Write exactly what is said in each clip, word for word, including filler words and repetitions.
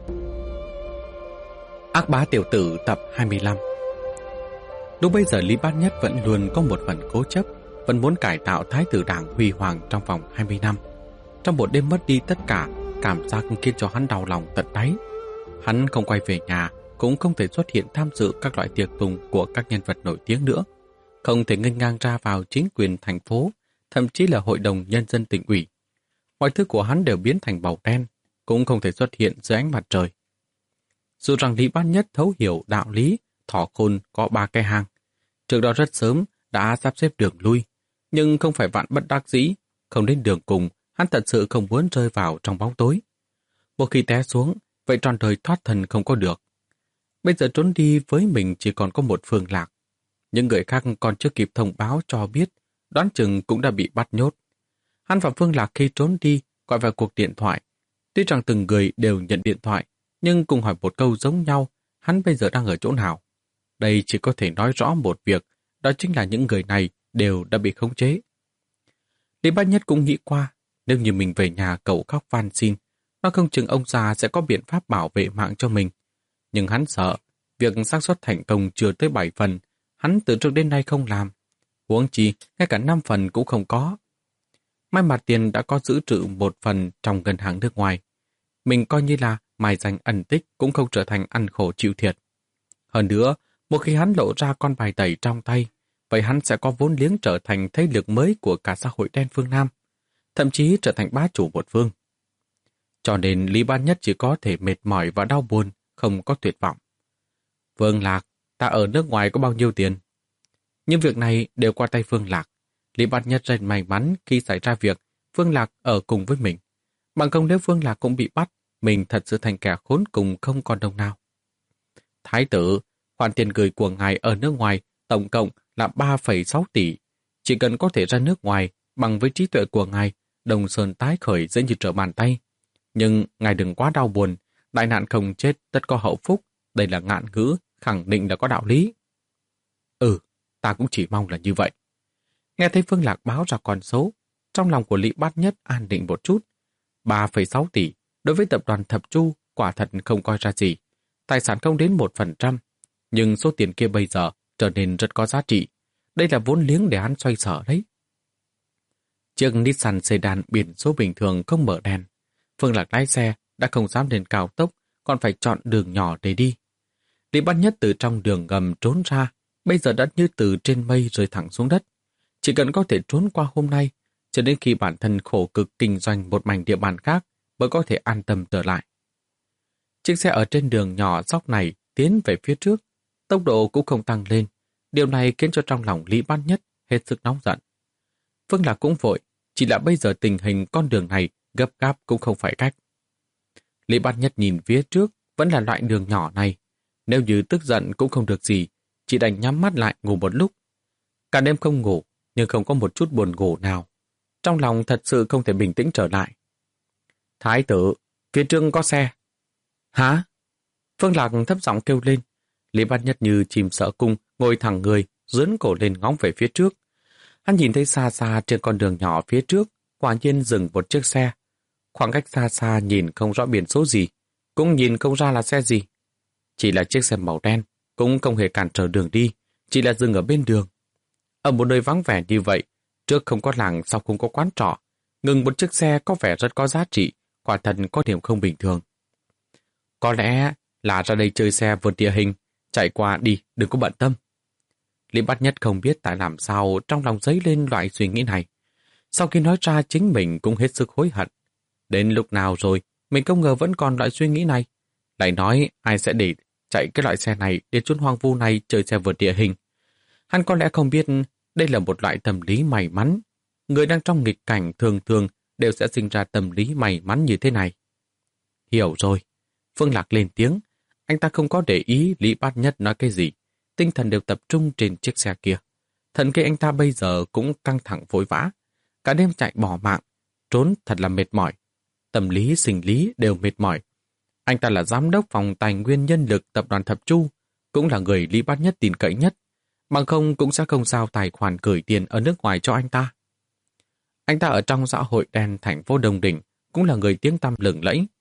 Ác bá tiểu tử tập hai mươi lăm. Lúc bây giờ Lý Bát Nhất vẫn luôn có một phần cố chấp, vẫn muốn cải tạo Thái tử Đảng huy hoàng trong vòng hai mươi năm. Trong một đêm mất đi tất cả, cảm giác khiến cho hắn đau lòng tận đáy. Hắn không quay về nhà, cũng không thể xuất hiện tham dự các loại tiệc tùng của các nhân vật nổi tiếng nữa, không thể nghênh ngang ra vào chính quyền thành phố, thậm chí là hội đồng nhân dân tỉnh ủy. Mọi thứ của hắn đều biến thành màu đen, cũng không thể xuất hiện dưới ánh mặt trời. Dù rằng Lý Bát Nhất thấu hiểu đạo lý, thỏ khôn có ba cái hang. Trước đó rất sớm đã sắp xếp đường lui, nhưng không phải vạn bất đắc dĩ, không đến đường cùng, hắn thật sự không muốn rơi vào trong bóng tối. Một khi té xuống, vậy tròn đời thoát thân không có được. Bây giờ trốn đi với mình chỉ còn có một Phương Lạc. Những người khác còn chưa kịp thông báo cho biết, đoán chừng cũng đã bị bắt nhốt. Hắn và Phương Lạc khi trốn đi gọi vào cuộc điện thoại. Tuy rằng từng người đều nhận điện thoại, nhưng cùng hỏi một câu giống nhau, hắn bây giờ đang ở chỗ nào. Đây chỉ có thể nói rõ một việc, đó chính là những người này đều đã bị khống chế. Lý Bát Nhất cũng nghĩ qua, nếu như mình về nhà cầu khóc van xin, nó không chừng ông già sẽ có biện pháp bảo vệ mạng cho mình. Nhưng hắn sợ, việc xác suất thành công chưa tới bảy phần, hắn từ trước đến nay không làm. Huống chi, ngay cả năm phần cũng không có. May mà tiền đã có giữ trữ một phần trong ngân hàng nước ngoài. Mình coi như là mài dành ẩn tích cũng không trở thành ăn khổ chịu thiệt. Hơn nữa, một khi hắn lộ ra con bài tẩy trong tay, vậy hắn sẽ có vốn liếng trở thành thế lực mới của cả xã hội đen phương Nam, thậm chí trở thành bá chủ một phương. Cho nên Lý Bát Nhất chỉ có thể mệt mỏi và đau buồn, không có tuyệt vọng. Phương Lạc, ta ở nước ngoài có bao nhiêu tiền? Nhưng việc này đều qua tay Phương Lạc. Lý Bát Nhất rất may mắn khi xảy ra việc Phương Lạc ở cùng với mình. Bằng không nếu Phương Lạc cũng bị bắt, mình thật sự thành kẻ khốn cùng không còn đồng nào. Thái tử, khoản tiền gửi của ngài ở nước ngoài tổng cộng là ba phẩy sáu tỷ. Chỉ cần có thể ra nước ngoài bằng với trí tuệ của ngài, Đông Sơn tái khởi dễ như trở bàn tay. Nhưng ngài đừng quá đau buồn, đại nạn không chết tất có hậu phúc. Đây là ngạn ngữ, khẳng định là có đạo lý. Ừ, ta cũng chỉ mong là như vậy. Nghe thấy Phương Lạc báo ra con số, trong lòng của Lý Bát Nhất an định một chút. ba phẩy sáu tỷ, đối với tập đoàn Thập Chu quả thật không coi ra gì. Tài sản không đến một phần trăm, nhưng số tiền kia bây giờ trở nên rất có giá trị. Đây là vốn liếng để hắn xoay sở đấy. Chiếc Nissan Sedan biển số bình thường không mở đèn. Phương Lạc lái xe đã không dám lên cao tốc, còn phải chọn đường nhỏ để đi. Lý Bát Nhất từ trong đường ngầm trốn ra, bây giờ đã như từ trên mây rơi thẳng xuống đất. Chỉ cần có thể trốn qua hôm nay, cho đến khi bản thân khổ cực kinh doanh một mảnh địa bàn khác, mới có thể an tâm trở lại. Chiếc xe ở trên đường nhỏ dốc này tiến về phía trước, tốc độ cũng không tăng lên. Điều này khiến cho trong lòng Lý Bát Nhất hết sức nóng giận. Phương Lạc cũng vội, chỉ là bây giờ tình hình con đường này gấp gáp cũng không phải cách. Lý Bát Nhất nhìn phía trước vẫn là loại đường nhỏ này. Nếu như tức giận cũng không được gì, chỉ đành nhắm mắt lại ngủ một lúc. Cả đêm không ngủ, nhưng không có một chút buồn ngủ nào. Trong lòng thật sự không thể bình tĩnh trở lại. Thái tử, phía trước có xe. Hả? Phương Lạc thấp giọng kêu lên. Lý Bát Nhất như chim sợ cung, ngồi thẳng người, dướn cổ lên ngóng về phía trước. Hắn nhìn thấy xa xa trên con đường nhỏ phía trước, quả nhiên dừng một chiếc xe. Khoảng cách xa xa nhìn không rõ biển số gì, cũng nhìn không ra là xe gì. Chỉ là chiếc xe màu đen, cũng không hề cản trở đường đi, chỉ là dừng ở bên đường. Ở một nơi vắng vẻ như vậy, trước không có làng sau không có quán trọ, ngừng một chiếc xe có vẻ rất có giá trị, quả thật có điểm không bình thường. Có lẽ là ra đây chơi xe vượt địa hình, chạy qua đi, đừng có bận tâm. Lý Bát Nhất không biết tại làm sao trong lòng dấy lên loại suy nghĩ này. Sau khi nói ra chính mình cũng hết sức hối hận. Đến lúc nào rồi, mình không ngờ vẫn còn loại suy nghĩ này. Lại nói ai sẽ để chạy cái loại xe này đến chốn hoang vu này chơi xe vượt địa hình. Hắn có lẽ không biết đây là một loại tâm lý may mắn. Người đang trong nghịch cảnh thường thường đều sẽ sinh ra tâm lý may mắn như thế này. Hiểu rồi. Phương Lạc lên tiếng. Anh ta không có để ý Lý Bát Nhất nói cái gì. Tinh thần đều tập trung trên chiếc xe kia. Thần kinh anh ta bây giờ cũng căng thẳng vội vã. Cả đêm chạy bỏ mạng. Trốn thật là mệt mỏi. Tâm lý, sinh lý đều mệt mỏi. Anh ta là giám đốc phòng tài nguyên nhân lực tập đoàn Thập Chu, cũng là người Lý Bát Nhất tin cậy nhất. Bằng không cũng sẽ không giao tài khoản gửi tiền ở nước ngoài cho anh ta. Anh ta ở trong xã hội đen thành phố Đông Đình cũng là người tiếng tăm lừng lẫy.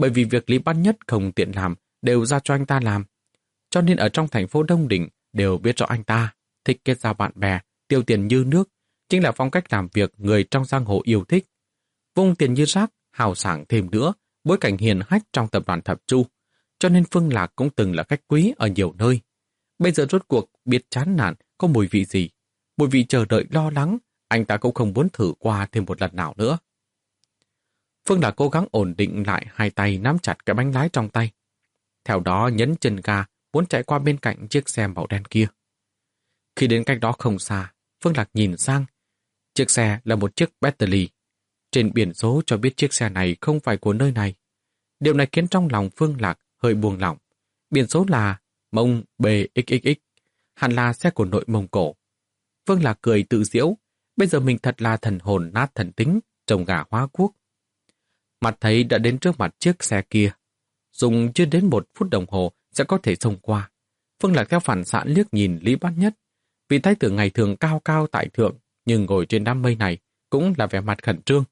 bởi vì việc Lý Bát Nhất không tiện làm đều ra cho anh ta làm. Cho nên ở trong thành phố Đông Đỉnh đều biết rõ anh ta thích kết giao bạn bè, tiêu tiền như nước, chính là phong cách làm việc người trong giang hồ yêu thích. Vung tiền như rác, hào sảng thêm nữa, bối cảnh hiền hách trong tập đoàn Thập Chu, cho nên Phương Lạc cũng từng là khách quý ở nhiều nơi. Bây giờ rốt cuộc biết chán nản có mùi vị gì, mùi vị chờ đợi lo lắng, anh ta cũng không muốn thử qua thêm một lần nào nữa. Phương Lạc cố gắng ổn định lại hai tay nắm chặt cái bánh lái trong tay. Theo đó nhấn chân ga muốn chạy qua bên cạnh chiếc xe màu đen kia. Khi đến cách đó không xa, Phương Lạc nhìn sang. Chiếc xe là một chiếc Bentley. Trên biển số cho biết chiếc xe này không phải của nơi này. Điều này khiến trong lòng Phương Lạc hơi buông lỏng. Biển số là Mông bê ích ích ích, hẳn là xe của nội Mông Cổ. Phương Lạc cười tự giễu, bây giờ mình thật là thần hồn nát thần tính, trồng gà hóa quốc. Mặt thấy đã đến trước mặt chiếc xe kia. Dùng chưa đến một phút đồng hồ sẽ có thể xông qua. Phương Lạc theo phản xạ liếc nhìn Lý Bát Nhất. Vị thái tử ngày thường cao cao tại thượng, nhưng ngồi trên đám mây này cũng là vẻ mặt khẩn trương.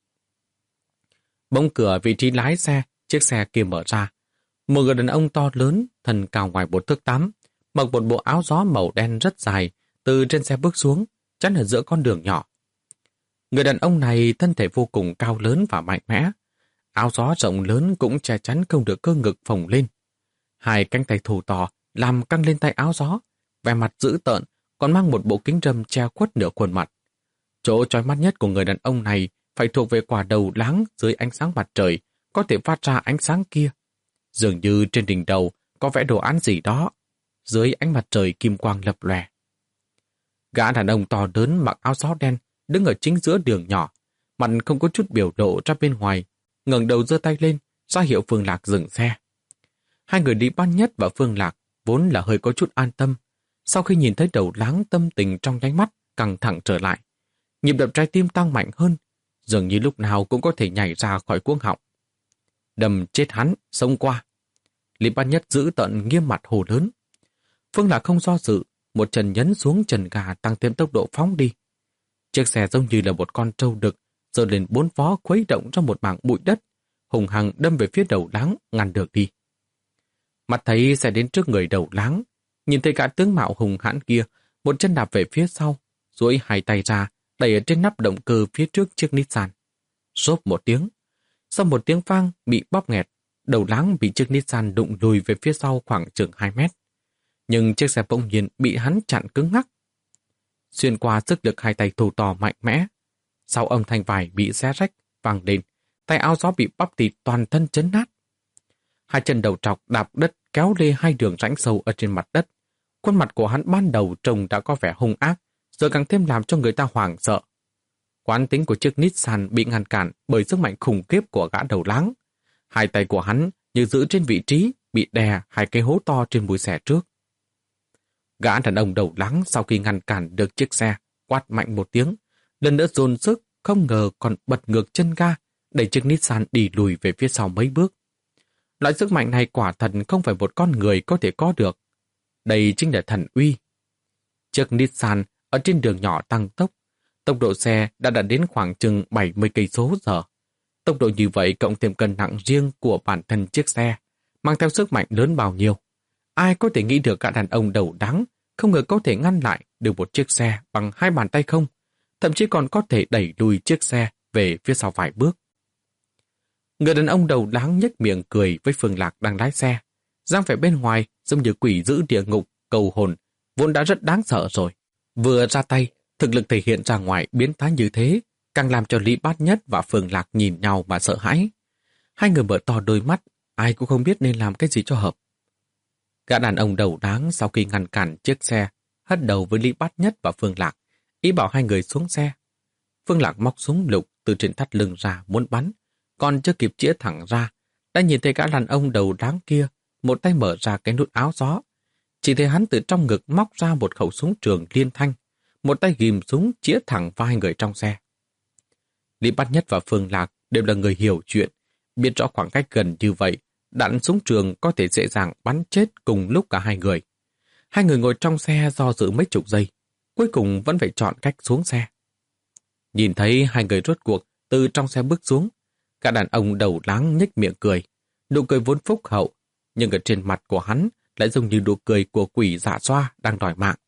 Bỗng cửa vị trí lái xe, chiếc xe kia mở ra. Một người đàn ông to lớn, thân cao ngoài một thước tám, mặc một bộ áo gió màu đen rất dài, từ trên xe bước xuống, chắn ở giữa con đường nhỏ. Người đàn ông này thân thể vô cùng cao lớn và mạnh mẽ. Áo gió rộng lớn cũng che chắn không được cơ ngực phồng lên. Hai cánh tay thù to làm căng lên tay áo gió, vẻ mặt dữ tợn, còn mang một bộ kính râm che khuất nửa khuôn mặt. Chỗ chói mắt nhất của người đàn ông này phải thuộc về quả đầu láng dưới ánh sáng mặt trời, có thể phát ra ánh sáng kia. Dường như trên đỉnh đầu có vẽ đồ án gì đó, dưới ánh mặt trời kim quang lập lòe. Gã đàn ông to lớn mặc áo gió đen, đứng ở chính giữa đường nhỏ, mặt không có chút biểu lộ ra bên ngoài, ngẩng đầu giơ tay lên, ra hiệu Phương Lạc dừng xe. Hai người Lý Bát Nhất và Phương Lạc vốn là hơi có chút an tâm, sau khi nhìn thấy đầu láng tâm tình trong nháy mắt căng thẳng trở lại. Nhịp đập trái tim tăng mạnh hơn, dường như lúc nào cũng có thể nhảy ra khỏi cuống họng. Đâm chết hắn, xông qua. Lý Bát Nhất giữ tận nghiêm mặt hồ lớn. Phương Lạc không do dự, một chân nhấn xuống chân gà tăng thêm tốc độ phóng đi. Chiếc xe giống như là một con trâu đực, giơ lên bốn vó khuấy động trong một mảng bụi đất, hùng hăng đâm về phía đầu láng, ngăn được đi. Mặt thấy sẽ đến trước người đầu láng, nhìn thấy cả tướng mạo hùng hãn kia, một chân đạp về phía sau, duỗi hai tay ra, đẩy ở trên nắp động cơ phía trước chiếc Nissan. Xốp một tiếng. Sau một tiếng vang bị bóp nghẹt, đầu láng bị chiếc Nissan đụng lùi về phía sau khoảng chừng hai mét. Nhưng chiếc xe bỗng nhiên bị hắn chặn cứng ngắc. Xuyên qua sức lực hai tay thù to mạnh mẽ, sau âm thanh vải bị xé rách, vang lên, tay áo gió bị bắp thịt toàn thân chấn nát. Hai chân đầu trọc đạp đất kéo lê hai đường rãnh sâu ở trên mặt đất. Khuôn mặt của hắn ban đầu trông đã có vẻ hung ác, giờ càng thêm làm cho người ta hoảng sợ. Quán tính của chiếc Nissan bị ngăn cản bởi sức mạnh khủng khiếp của gã đầu láng. Hai tay của hắn như giữ trên vị trí, bị đè hai cái hố to trên mũi xe trước. Gã đàn ông đầu láng sau khi ngăn cản được chiếc xe, quát mạnh một tiếng, lần nữa dồn sức, không ngờ còn bật ngược chân ga, đẩy chiếc Nissan đi lùi về phía sau mấy bước. Loại sức mạnh này quả thật không phải một con người có thể có được. Đây chính là thần uy. Chiếc Nissan ở trên đường nhỏ tăng tốc, tốc độ xe đã đạt đến khoảng chừng bảy mươi cây số giờ. Tốc độ như vậy cộng thêm cân nặng riêng của bản thân chiếc xe, mang theo sức mạnh lớn bao nhiêu. Ai có thể nghĩ được cả đàn ông đầu đắng, không ngờ có thể ngăn lại được một chiếc xe bằng hai bàn tay không, thậm chí còn có thể đẩy lùi chiếc xe về phía sau vài bước. Người đàn ông đầu đáng nhếch miệng cười với Phương Lạc đang lái xe, dáng vẻ bên ngoài giống như quỷ dữ địa ngục, cầu hồn, vốn đã rất đáng sợ rồi. Vừa ra tay, thực lực thể hiện ra ngoài biến thái như thế, càng làm cho Lý Bát Nhất và Phương Lạc nhìn nhau mà sợ hãi. Hai người mở to đôi mắt, ai cũng không biết nên làm cái gì cho hợp. Gã đàn ông đầu đáng sau khi ngăn cản chiếc xe, hất đầu với Lý Bát Nhất và Phương Lạc, ý bảo hai người xuống xe. Phương Lạc móc súng lục từ trên thắt lưng ra muốn bắn, còn chưa kịp chĩa thẳng ra, đã nhìn thấy gã đàn ông đầu đáng kia, một tay mở ra cái nút áo gió. Chỉ thấy hắn từ trong ngực móc ra một khẩu súng trường liên thanh, một tay ghim súng chĩa thẳng vào hai người trong xe. Lý Bát Nhất và Phương Lạc đều là người hiểu chuyện, biết rõ khoảng cách gần như vậy, đạn súng trường có thể dễ dàng bắn chết cùng lúc cả hai người. Hai người ngồi trong xe do dự mấy chục giây, cuối cùng vẫn phải chọn cách xuống xe. Nhìn thấy hai người rốt cuộc từ trong xe bước xuống, cả đàn ông đầu láng nhếch miệng cười. Nụ cười vốn phúc hậu, nhưng ở trên mặt của hắn lại giống như nụ cười của quỷ dạ xoa đang đòi mạng.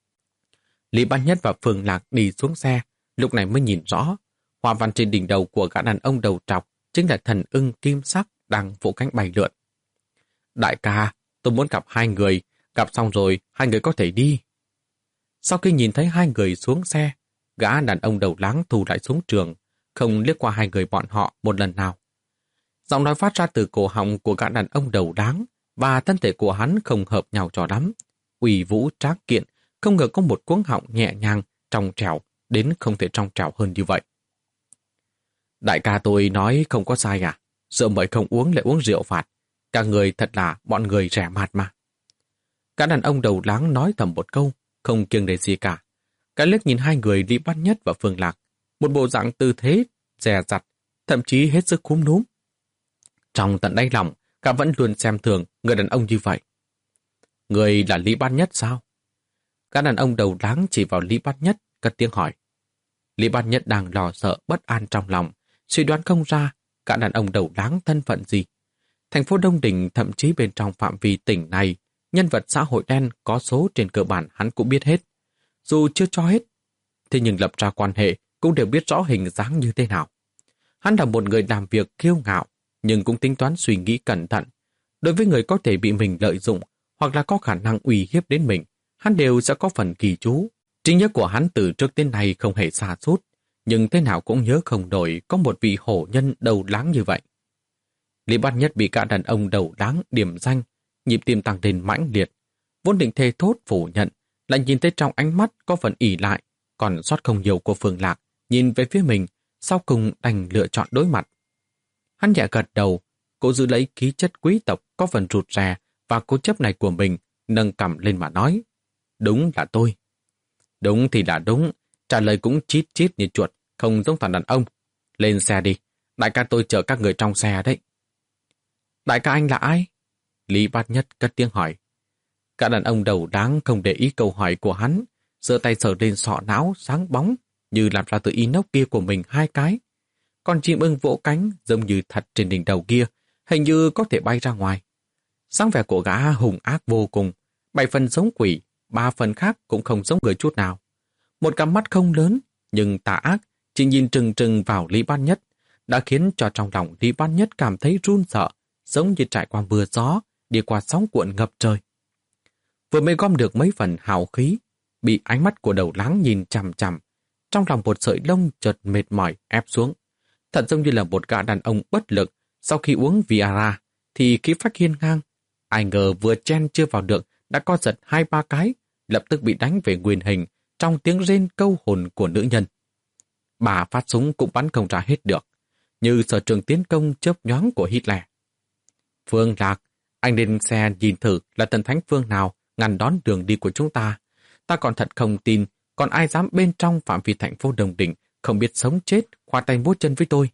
Lý Bát Nhất và Phương Lạc đi xuống xe, lúc này mới nhìn rõ, hoa văn trên đỉnh đầu của gã đàn ông đầu trọc chính là thần ưng kim sắc đang vỗ cánh bay lượn. Đại ca, tôi muốn gặp hai người, gặp xong rồi hai người có thể đi. Sau khi nhìn thấy hai người xuống xe, gã đàn ông đầu láng thu lại xuống trường, không liếc qua hai người bọn họ một lần nào. Giọng nói phát ra từ cổ họng của gã đàn ông đầu đáng và thân thể của hắn không hợp nhau cho lắm. Uy vũ trác kiện, không ngờ có một cuống họng nhẹ nhàng, trong trẻo, đến không thể trong trẻo hơn như vậy. Đại ca tôi nói không có sai à? Rượu mời không uống lại uống rượu phạt. Cả người thật là bọn người rẻ mạt mà. Gã đàn ông đầu láng nói thầm một câu, không kiêng nể gì cả. Cả liếc nhìn hai người Lý Bát Nhất và Phương Lạc, một bộ dạng tư thế, dè dặt, thậm chí hết sức cúm núm. Trong tận đáy lòng, cả vẫn luôn xem thường người đàn ông như vậy. Người là Lý Bát Nhất sao? Gã đàn ông đầu láng chỉ vào Lý Bát Nhất, cất tiếng hỏi. Lý Bát Nhất đang lo sợ bất an trong lòng, suy đoán không ra gã đàn ông đầu láng thân phận gì. Thành phố Đông Đình, thậm chí bên trong phạm vi tỉnh này, nhân vật xã hội đen có số trên cơ bản hắn cũng biết hết. Dù chưa cho hết, thế nhưng lập ra quan hệ cũng đều biết rõ hình dáng như thế nào. Hắn là một người làm việc kiêu ngạo, nhưng cũng tính toán suy nghĩ cẩn thận. Đối với người có thể bị mình lợi dụng hoặc là có khả năng uy hiếp đến mình, hắn đều sẽ có phần kỳ chú. Trí nhớ của hắn từ trước đến nay không hề xa sút, nhưng thế nào cũng nhớ không nổi có một vị hổ nhân đầu láng như vậy. Lý Bát Nhất bị cả đàn ông đầu láng điểm danh, nhịp tim tăng lên mãnh liệt. Vốn định thề thốt phủ nhận, lại nhìn thấy trong ánh mắt có phần ỉ lại, còn sót không nhiều của Phương Lạc, nhìn về phía mình, sau cùng đành lựa chọn đối mặt. Hắn nhẹ gật đầu, cố giữ lấy khí chất quý tộc có phần rụt rè và cố chấp này của mình, nâng cằm lên mà nói. Đúng là tôi. Đúng thì là đúng, trả lời cũng chít chít như chuột, không giống thằng đàn ông. Lên xe đi, đại ca tôi chở các người trong xe đấy. Đại ca anh là ai? Lý Bát Nhất cất tiếng hỏi. Cả đàn ông đầu đáng không để ý câu hỏi của hắn, giơ tay sờ lên sọ não sáng bóng, như làm ra từ inox kia của mình hai cái. Còn chim ưng vỗ cánh giống như thật trên đỉnh đầu kia, hình như có thể bay ra ngoài. Sáng vẻ của gã hùng ác vô cùng, bảy phần giống quỷ, ba phần khác cũng không giống người chút nào. Một cặp mắt không lớn, nhưng tà ác, chỉ nhìn trừng trừng vào Lý Bát Nhất, đã khiến cho trong lòng Lý Bát Nhất cảm thấy run sợ, giống như trải qua mưa gió, đi qua sóng cuộn ngập trời. Vừa mới gom được mấy phần hào khí, bị ánh mắt của đầu láng nhìn chằm chằm, trong lòng một sợi lông chợt mệt mỏi ép xuống. Thật giống như là một gã đàn ông bất lực, sau khi uống Viagra, thì khí phách hiên ngang. Ai ngờ vừa chen chưa vào được, đã co giật hai ba cái, lập tức bị đánh về nguyên hình, trong tiếng rên câu hồn của nữ nhân. Bà phát súng cũng bắn không ra hết được, như sở trường tiến công chớp nhoáng của Hitler. Phương Lạc, anh lên xe nhìn thử là thần thánh phương nào ngăn đón đường đi của chúng ta. Ta còn thật không tin, còn ai dám bên trong phạm vi thành phố Đồng Đình không biết sống chết, khoa tay múa chân với tôi.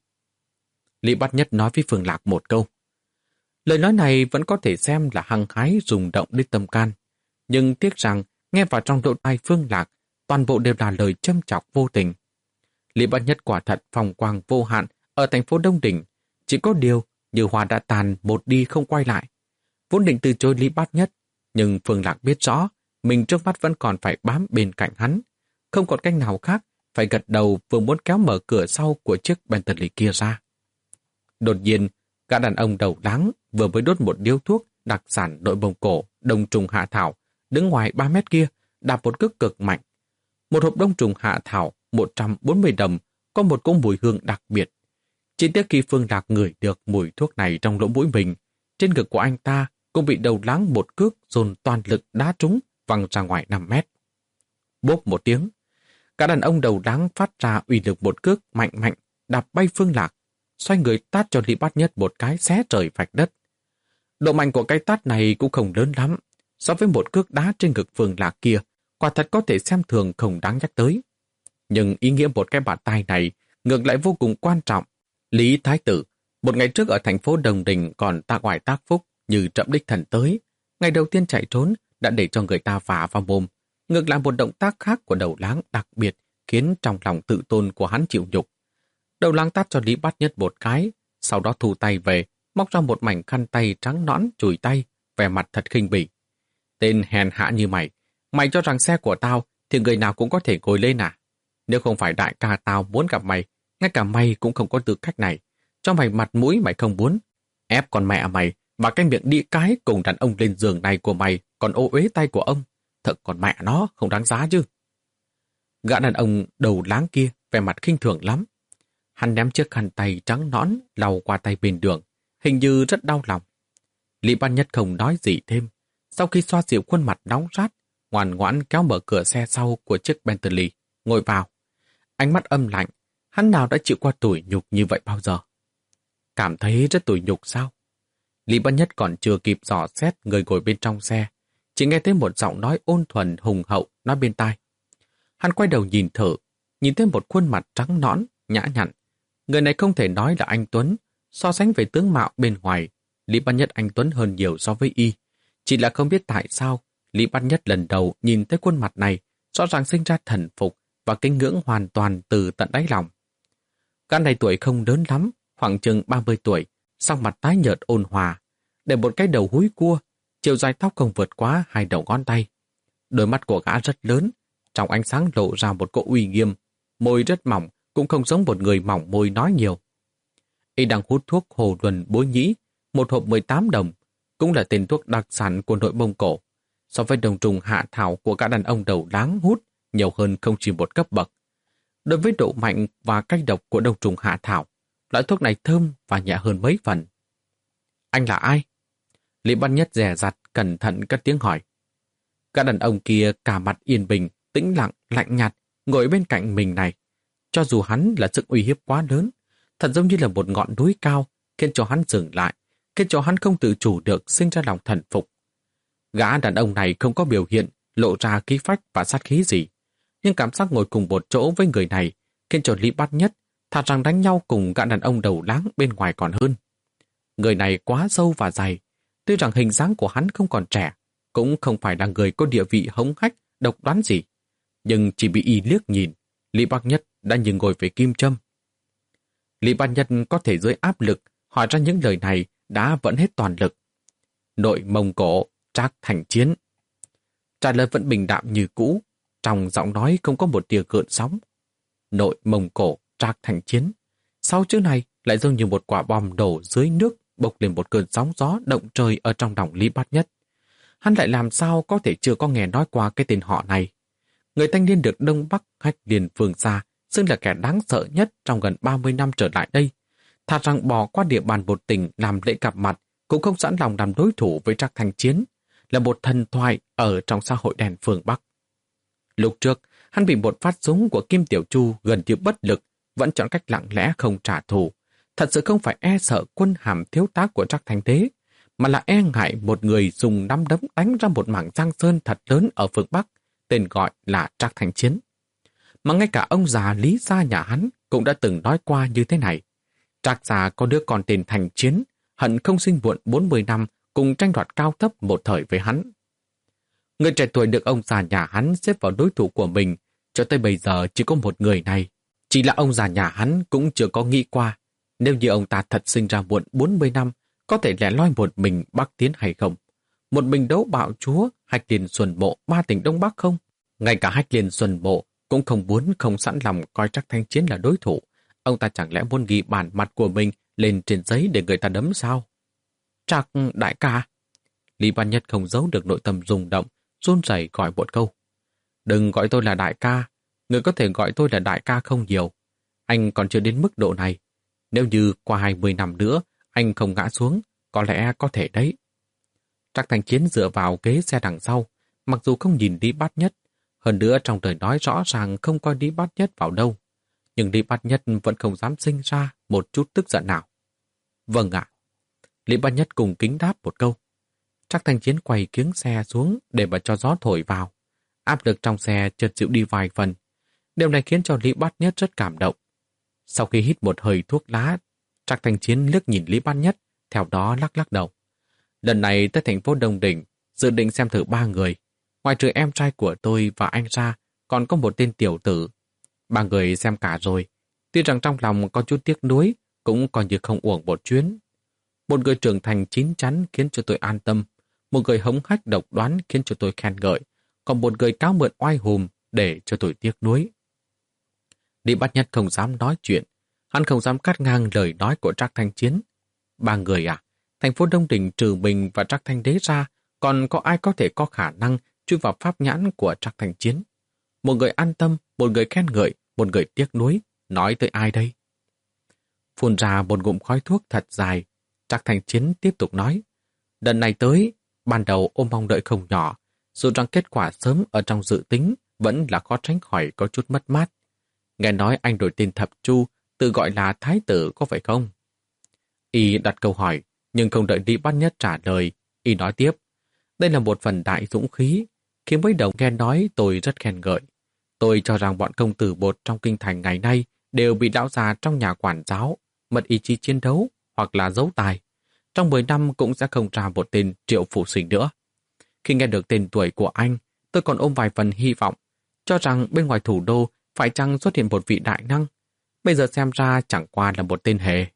Lý Bát Nhất nói với Phương Lạc một câu. Lời nói này vẫn có thể xem là hăng hái rung động đến tâm can, nhưng tiếc rằng nghe vào trong lỗ tai Phương Lạc, toàn bộ đều là lời châm chọc vô tình. Lý Bát Nhất quả thật phong quang vô hạn ở thành phố Đông Đình, chỉ có điều như hoa đã tàn một đi không quay lại. Vốn định từ chối Lý Bát Nhất, nhưng Phương Lạc biết rõ mình trước mắt vẫn còn phải bám bên cạnh hắn, không còn cách nào khác, phải gật đầu vừa muốn kéo mở cửa sau của chiếc Bentley kia ra. Đột nhiên, gã đàn ông đầu láng vừa mới đốt một điếu thuốc đặc sản nội Mông Cổ, đông trùng hạ thảo, đứng ngoài ba mét kia, đạp một cước cực mạnh. Một hộp đông trùng hạ thảo một trăm bốn mươi đồng, có một cỗ mùi hương đặc biệt. Chỉ tiếc khi Phương Lạc ngửi được mùi thuốc này trong lỗ mũi mình, trên ngực của anh ta cũng bị đầu láng một cước dồn toàn lực đá trúng, văng ra ngoài năm mét. Bốp một tiếng, cả đàn ông đầu láng phát ra uy lực một cước mạnh mạnh, đạp bay Phương Lạc, xoay người tát cho Lý Bát Nhất một cái xé trời vạch đất. Độ mạnh của cái tát này cũng không lớn lắm, so với một cước đá trên ngực Phương Lạc kia, quả thật có thể xem thường không đáng nhắc tới. Nhưng ý nghĩa một cái bạt tai này ngược lại vô cùng quan trọng. Lý Thái Tử, một ngày trước ở thành phố Đồng Đình còn ta ngoại tác phúc như trẫm đích thần tới. Ngày đầu tiên chạy trốn đã để cho người ta vả vào mồm. Ngược lại một động tác khác của đầu láng đặc biệt khiến trong lòng tự tôn của hắn chịu nhục. Đầu láng tát cho Lý Bát Nhất một cái, sau đó thu tay về, móc ra một mảnh khăn tay trắng nõn chùi tay, vẻ mặt thật khinh bỉ. Tên hèn hạ như mày, mày cho rằng xe của tao thì người nào cũng có thể ngồi lên à? Nếu không phải đại ca tao muốn gặp mày, ngay cả mày cũng không có tư cách này. Cho mày mặt mũi mày không muốn. Ép con mẹ mày và cái miệng đi cái cùng đàn ông lên giường này của mày còn ô uế tay của ông. Thật còn mẹ nó không đáng giá chứ. Gã đàn ông đầu láng kia vẻ mặt khinh thường lắm. Hắn ném chiếc khăn tay trắng nõn lau qua tay bên đường, hình như rất đau lòng. Lý Bát Nhất không nói gì thêm. Sau khi xoa dịu khuôn mặt nóng rát, ngoan ngoãn kéo mở cửa xe sau của chiếc Bentley, ngồi vào. Ánh mắt âm lạnh, hắn nào đã chịu qua tủi nhục như vậy bao giờ? Cảm thấy rất tủi nhục sao? Lý Bát Nhất còn chưa kịp dò xét người ngồi bên trong xe, chỉ nghe thấy một giọng nói ôn thuần hùng hậu nói bên tai. Hắn quay đầu nhìn thử, nhìn thấy một khuôn mặt trắng nõn, nhã nhặn. Người này không thể nói là anh Tuấn, so sánh về tướng mạo bên ngoài, Lý Bát Nhất anh Tuấn hơn nhiều so với y. Chỉ là không biết tại sao, Lý Bát Nhất lần đầu nhìn thấy khuôn mặt này, rõ ràng sinh ra thần phục và kính ngưỡng hoàn toàn từ tận đáy lòng. Gã này tuổi không lớn lắm, khoảng chừng ba mươi tuổi, sắc mặt tái nhợt ôn hòa, để một cái đầu húi cua, chiều dài tóc không vượt quá hai đầu ngón tay. Đôi mắt của gã rất lớn, trong ánh sáng lộ ra một cỗ uy nghiêm, môi rất mỏng, cũng không giống một người mỏng môi nói nhiều. Y đang hút thuốc Hồ Luân Bối Nhĩ, một hộp mười tám đồng, cũng là tên thuốc đặc sản của nội Mông Cổ. So với đồng trùng hạ thảo của các đàn ông đầu láng hút, nhiều hơn không chỉ một cấp bậc. Đối với độ mạnh và cách độc của đồng trùng hạ thảo, loại thuốc này thơm và nhẹ hơn mấy phần. Anh là ai? Lý Bát Nhất dè dặt, cẩn thận cất tiếng hỏi. Các đàn ông kia cả mặt yên bình, tĩnh lặng, lạnh nhạt, ngồi bên cạnh mình này. Cho dù hắn là sức uy hiếp quá lớn, thật giống như là một ngọn núi cao, khiến cho hắn dừng lại, khiến cho hắn không tự chủ được sinh ra lòng thần phục. Gã đàn ông này không có biểu hiện, lộ ra khí phách và sát khí gì, nhưng cảm giác ngồi cùng một chỗ với người này khiến cho Lý Bát Nhất thà rằng đánh nhau cùng gã đàn ông đầu láng bên ngoài còn hơn. Người này quá sâu và dày, tuy rằng hình dáng của hắn không còn trẻ, cũng không phải là người có địa vị hống hách, độc đoán gì, nhưng chỉ bị y liếc nhìn, Lý Bát Nhất đã như ngồi về kim châm. Lý Bát Nhất có thể dưới áp lực hỏi ra những lời này đã vẫn hết toàn lực. Nội Mông Cổ, Trác Thành Chiến. Trả lời vẫn bình đạm như cũ, trong giọng nói không có một tia gợn sóng. Nội Mông Cổ, Trác Thành Chiến. Sau chữ này lại giống như một quả bom đổ dưới nước, bộc lên một cơn sóng gió động trời ở trong lòng Lý Bát Nhất. Hắn lại làm sao có thể chưa có nghe nói qua cái tên họ này. Người thanh niên được Đông Bắc Hách Liên phương xa xưng là kẻ đáng sợ nhất trong gần ba mươi năm trở lại đây. Thà rằng bỏ qua địa bàn một tỉnh làm lễ gặp mặt, cũng không sẵn lòng làm đối thủ với Trác Thành Chiến, là một thần thoại ở trong xã hội đen phương Bắc. Lúc trước, hắn bị một phát súng của Kim Tiểu Chu gần như bất lực, vẫn chọn cách lặng lẽ không trả thù. Thật sự không phải e sợ quân hàm thiếu tá của Trác Thành Thế, mà là e ngại một người dùng nắm đấm đánh ra một mảng giang sơn thật lớn ở phương Bắc, tên gọi là Trác Thành Chiến. Mà ngay cả ông già Lý gia nhà hắn cũng đã từng nói qua như thế này. Trác gia có đứa con tên Thành Chiến, hận không sinh muộn bốn mươi năm, cùng tranh đoạt cao thấp một thời với hắn. Người trẻ tuổi được ông già nhà hắn xếp vào đối thủ của mình, cho tới bây giờ chỉ có một người này. Chỉ là ông già nhà hắn cũng chưa có nghĩ qua, nếu như ông ta thật sinh ra muộn bốn mươi năm, có thể lẻ loi một mình Bắc tiến hay không? Một mình đấu bạo chúa, Hách Liên Xuân Mộ ba tỉnh Đông Bắc không? Ngay cả Hách Liên Xuân Mộ cũng không muốn, không sẵn lòng coi Trác Thành Chiến là đối thủ. Ông ta chẳng lẽ muốn ghi bản mặt của mình lên trên giấy để người ta đấm sao? Trác đại ca. Lý Bát Nhất không giấu được nội tâm rung động, run rẩy gọi một câu. Đừng gọi tôi là đại ca, người có thể gọi tôi là đại ca không nhiều. Anh còn chưa đến mức độ này. Nếu như qua hai mươi năm nữa, anh không ngã xuống, có lẽ có thể đấy. Trác Thành Chiến dựa vào ghế xe đằng sau, mặc dù không nhìn Lý Bát Nhất, hơn nữa trong lời nói rõ ràng không coi Lý Bát Nhất vào đâu, nhưng Lý Bát Nhất vẫn không dám sinh ra một chút tức giận nào. Vâng ạ. Lý Bát Nhất cùng kính đáp một câu. Trác Thành Chiến quay kiếng xe xuống để mà cho gió thổi vào. Áp lực trong xe chợt dịu đi vài phần. Điều này khiến cho Lý Bát Nhất rất cảm động. Sau khi hít một hơi thuốc lá, Trác Thành Chiến liếc nhìn Lý Bát Nhất, theo đó lắc lắc đầu. Lần này tới thành phố Đông Đỉnh, dự định xem thử ba người. Ngoài trừ em trai của tôi và anh ra, còn có một tên tiểu tử. Ba người xem cả rồi. Tuy rằng trong lòng có chút tiếc nuối, cũng coi như không uổng một chuyến. Một người trưởng thành chín chắn khiến cho tôi an tâm, một người hống hách độc đoán khiến cho tôi khen ngợi, còn một người cáo mượn oai hùm để cho tôi tiếc nuối. Lý Bát Nhất không dám nói chuyện, hắn không dám cắt ngang lời nói của Trác Thanh Chiến. Ba người à, thành phố Đông Đình trừ mình và Trác Thanh Đế ra, còn có ai có thể có khả năng chui vào pháp nhãn của Trác Thanh Chiến? Một người an tâm, một người khen ngợi, một người tiếc nuối, nói tới ai đây? Phun ra một ngụm khói thuốc thật dài, Trác Thanh Chiến tiếp tục nói, lần này tới, ban đầu ôm mong đợi không nhỏ, dù rằng kết quả sớm ở trong dự tính vẫn là khó tránh khỏi có chút mất mát. Nghe nói anh đổi tên Thập Chu, tự gọi là Thái tử có phải không? Y đặt câu hỏi, nhưng không đợi Lý Bát Nhất trả lời, Y nói tiếp, đây là một phần đại dũng khí, khi mới đầu nghe nói tôi rất khen ngợi. Tôi cho rằng bọn công tử bột trong kinh thành ngày nay đều bị lão già trong nhà quản giáo, mất ý chí chiến đấu hoặc là giấu tài. Trong mười năm cũng sẽ không ra một tên Triệu Phụ Sinh nữa. Khi nghe được tên tuổi của anh, tôi còn ôm vài phần hy vọng, cho rằng bên ngoài thủ đô phải chăng xuất hiện một vị đại năng. Bây giờ xem ra chẳng qua là một tên hề.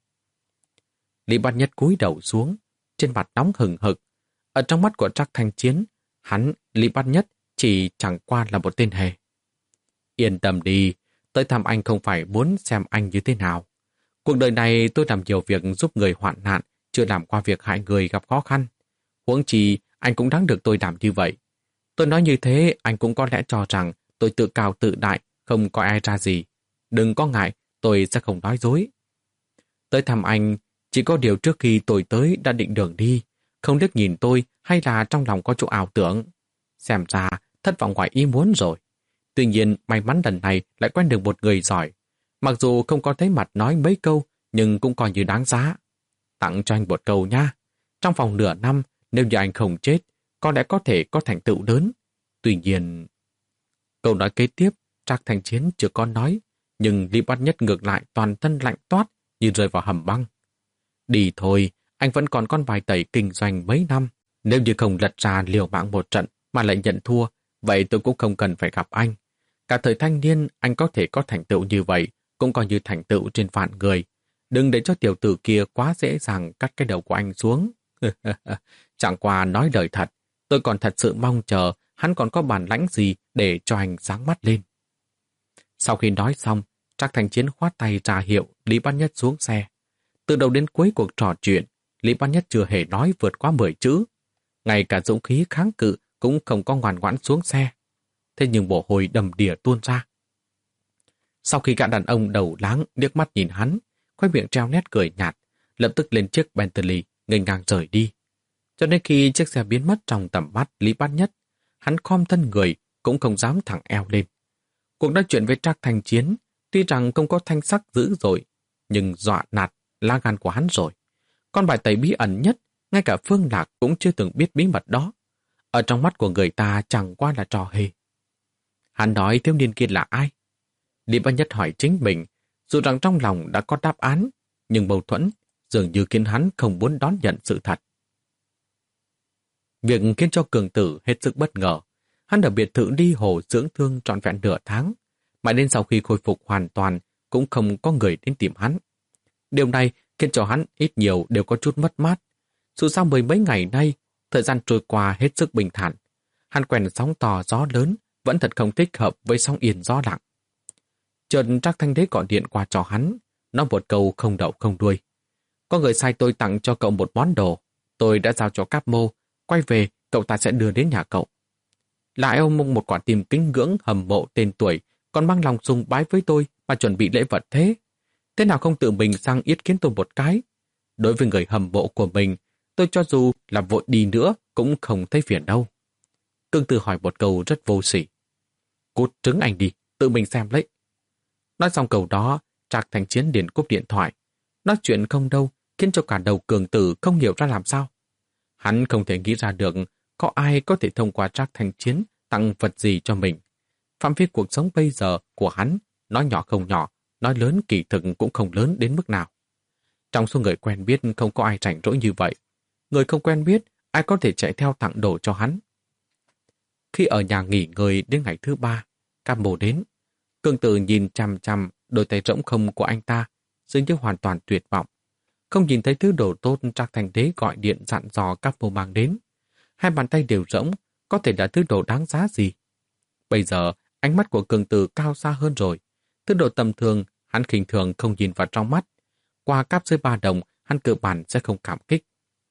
Lý Bát Nhất cúi đầu xuống, trên mặt nóng hừng hực. Ở trong mắt của Trác Thanh Chiến, hắn, Lý Bát Nhất, chỉ chẳng qua là một tên hề. Yên tâm đi, tới thăm anh không phải muốn xem anh như thế nào. Cuộc đời này tôi làm nhiều việc giúp người hoạn nạn, chưa làm qua việc hại người gặp khó khăn. Huống chi, anh cũng đáng được tôi làm như vậy. Tôi nói như thế, anh cũng có lẽ cho rằng tôi tự cao tự đại, không coi ai ra gì. Đừng có ngại, tôi sẽ không nói dối. Tới thăm anh, chỉ có điều trước khi tôi tới đã định đường đi, không liếc nhìn tôi hay là trong lòng có chỗ ảo tưởng. Xem ra, thất vọng ngoài ý muốn rồi. Tuy nhiên, may mắn lần này lại quen được một người giỏi. Mặc dù không có thấy mặt nói mấy câu, nhưng cũng coi như đáng giá. Tặng cho anh một câu nha. Trong vòng nửa năm, nếu như anh không chết, có lẽ có thể có thành tựu lớn. Tuy nhiên... Câu nói kế tiếp, Trác Thanh Chiến chưa có nói, nhưng Lý Bát Nhất ngược lại toàn thân lạnh toát như rơi vào hầm băng. Đi thôi, anh vẫn còn con bài tẩy kinh doanh mấy năm. Nếu như không lật ra liều mạng một trận mà lại nhận thua, vậy tôi cũng không cần phải gặp anh. Cả thời thanh niên, anh có thể có thành tựu như vậy, cũng coi như thành tựu trên vạn người. Đừng để cho tiểu tử kia quá dễ dàng cắt cái đầu của anh xuống. Chẳng qua nói lời thật, tôi còn thật sự mong chờ hắn còn có bản lãnh gì để cho anh sáng mắt lên. Sau khi nói xong, Trác Thanh Chiến khoát tay ra hiệu Lý Bát Nhất xuống xe. Từ đầu đến cuối cuộc trò chuyện, Lý Bát Nhất chưa hề nói vượt qua mười chữ. Ngay cả dũng khí kháng cự cũng không có ngoan ngoãn xuống xe. Thế nhưng mồ hôi đầm đìa tuôn ra. Sau khi gã đàn ông đầu láng liếc mắt nhìn hắn, khoe miệng treo nét cười nhạt, lập tức lên chiếc Bentley nghênh ngang rời đi. Cho đến khi chiếc xe biến mất trong tầm mắt Lý Bát Nhất, hắn khom thân người cũng không dám thẳng eo lên. Cuộc nói chuyện với Trác Thanh Chiến tuy rằng không có thanh sắc dữ dội, nhưng dọa nạt lá gan của hắn rồi. Con bài tẩy bí ẩn nhất, ngay cả Phương Lạc cũng chưa từng biết bí mật đó. Ở trong mắt của người ta chẳng qua là trò hề. Hắn nói thiếu niên kia là ai? Lý Bát Nhất hỏi chính mình, dù rằng trong lòng đã có đáp án, nhưng mâu thuẫn dường như khiến hắn không muốn đón nhận sự thật. Việc khiến cho Cường Tử hết sức bất ngờ. Hắn ở biệt thự Ly Hồ dưỡng thương trọn vẹn nửa tháng, mãi đến sau khi khôi phục hoàn toàn cũng không có người đến tìm hắn. Điều này khiến cho hắn ít nhiều đều có chút mất mát. Dù sao mười mấy ngày nay, thời gian trôi qua hết sức bình thản. Hắn quen sóng to gió lớn, vẫn thật không thích hợp với sóng yên gió lặng. Chợt Trác Thanh Đế gọi điện qua cho hắn, nói một câu không đậu không đuôi. Có người sai tôi tặng cho cậu một món đồ, tôi đã giao cho Cáp Mô, quay về cậu ta sẽ đưa đến nhà cậu. Lại ông mong một quả tim kính ngưỡng hầm mộ tên tuổi, còn mang lòng sùng bái với tôi mà chuẩn bị lễ vật thế. Thế nào không tự mình sang yết kiến tôi một cái? Đối với người hầm mộ của mình, tôi cho dù là vội đi nữa cũng không thấy phiền đâu. Cương Tử hỏi một câu rất vô sỉ. Cút trứng anh đi, tự mình xem lấy. Nói xong câu đó, Trác Thanh Chiến liền cúp điện thoại. Nói chuyện không đâu, khiến cho cả đầu Cường Tử không hiểu ra làm sao. Hắn không thể nghĩ ra được có ai có thể thông qua Trác Thanh Chiến tặng vật gì cho mình. Phạm vi cuộc sống bây giờ của hắn, nói nhỏ không nhỏ, nói lớn kỳ thực cũng không lớn đến mức nào. Trong số người quen biết không có ai rảnh rỗi như vậy. Người không quen biết, ai có thể chạy theo tặng đồ cho hắn. Khi ở nhà nghỉ ngơi đến ngày thứ ba, Cáp Mô đến. Cường Tử nhìn chằm chằm đôi tay rỗng không của anh ta, dường như hoàn toàn tuyệt vọng. không nhìn thấy thứ đồ tốt Trác Thành Đế gọi điện dặn dò các mô mang đến. Hai bàn tay đều rỗng, có thể là thứ đồ đáng giá gì. Bây giờ, ánh mắt của Cường Tử cao xa hơn rồi. Thứ đồ tầm thường, hắn khinh thường không nhìn vào trong mắt. Qua cáp dưới ba đồng, hắn cơ bản sẽ không cảm kích.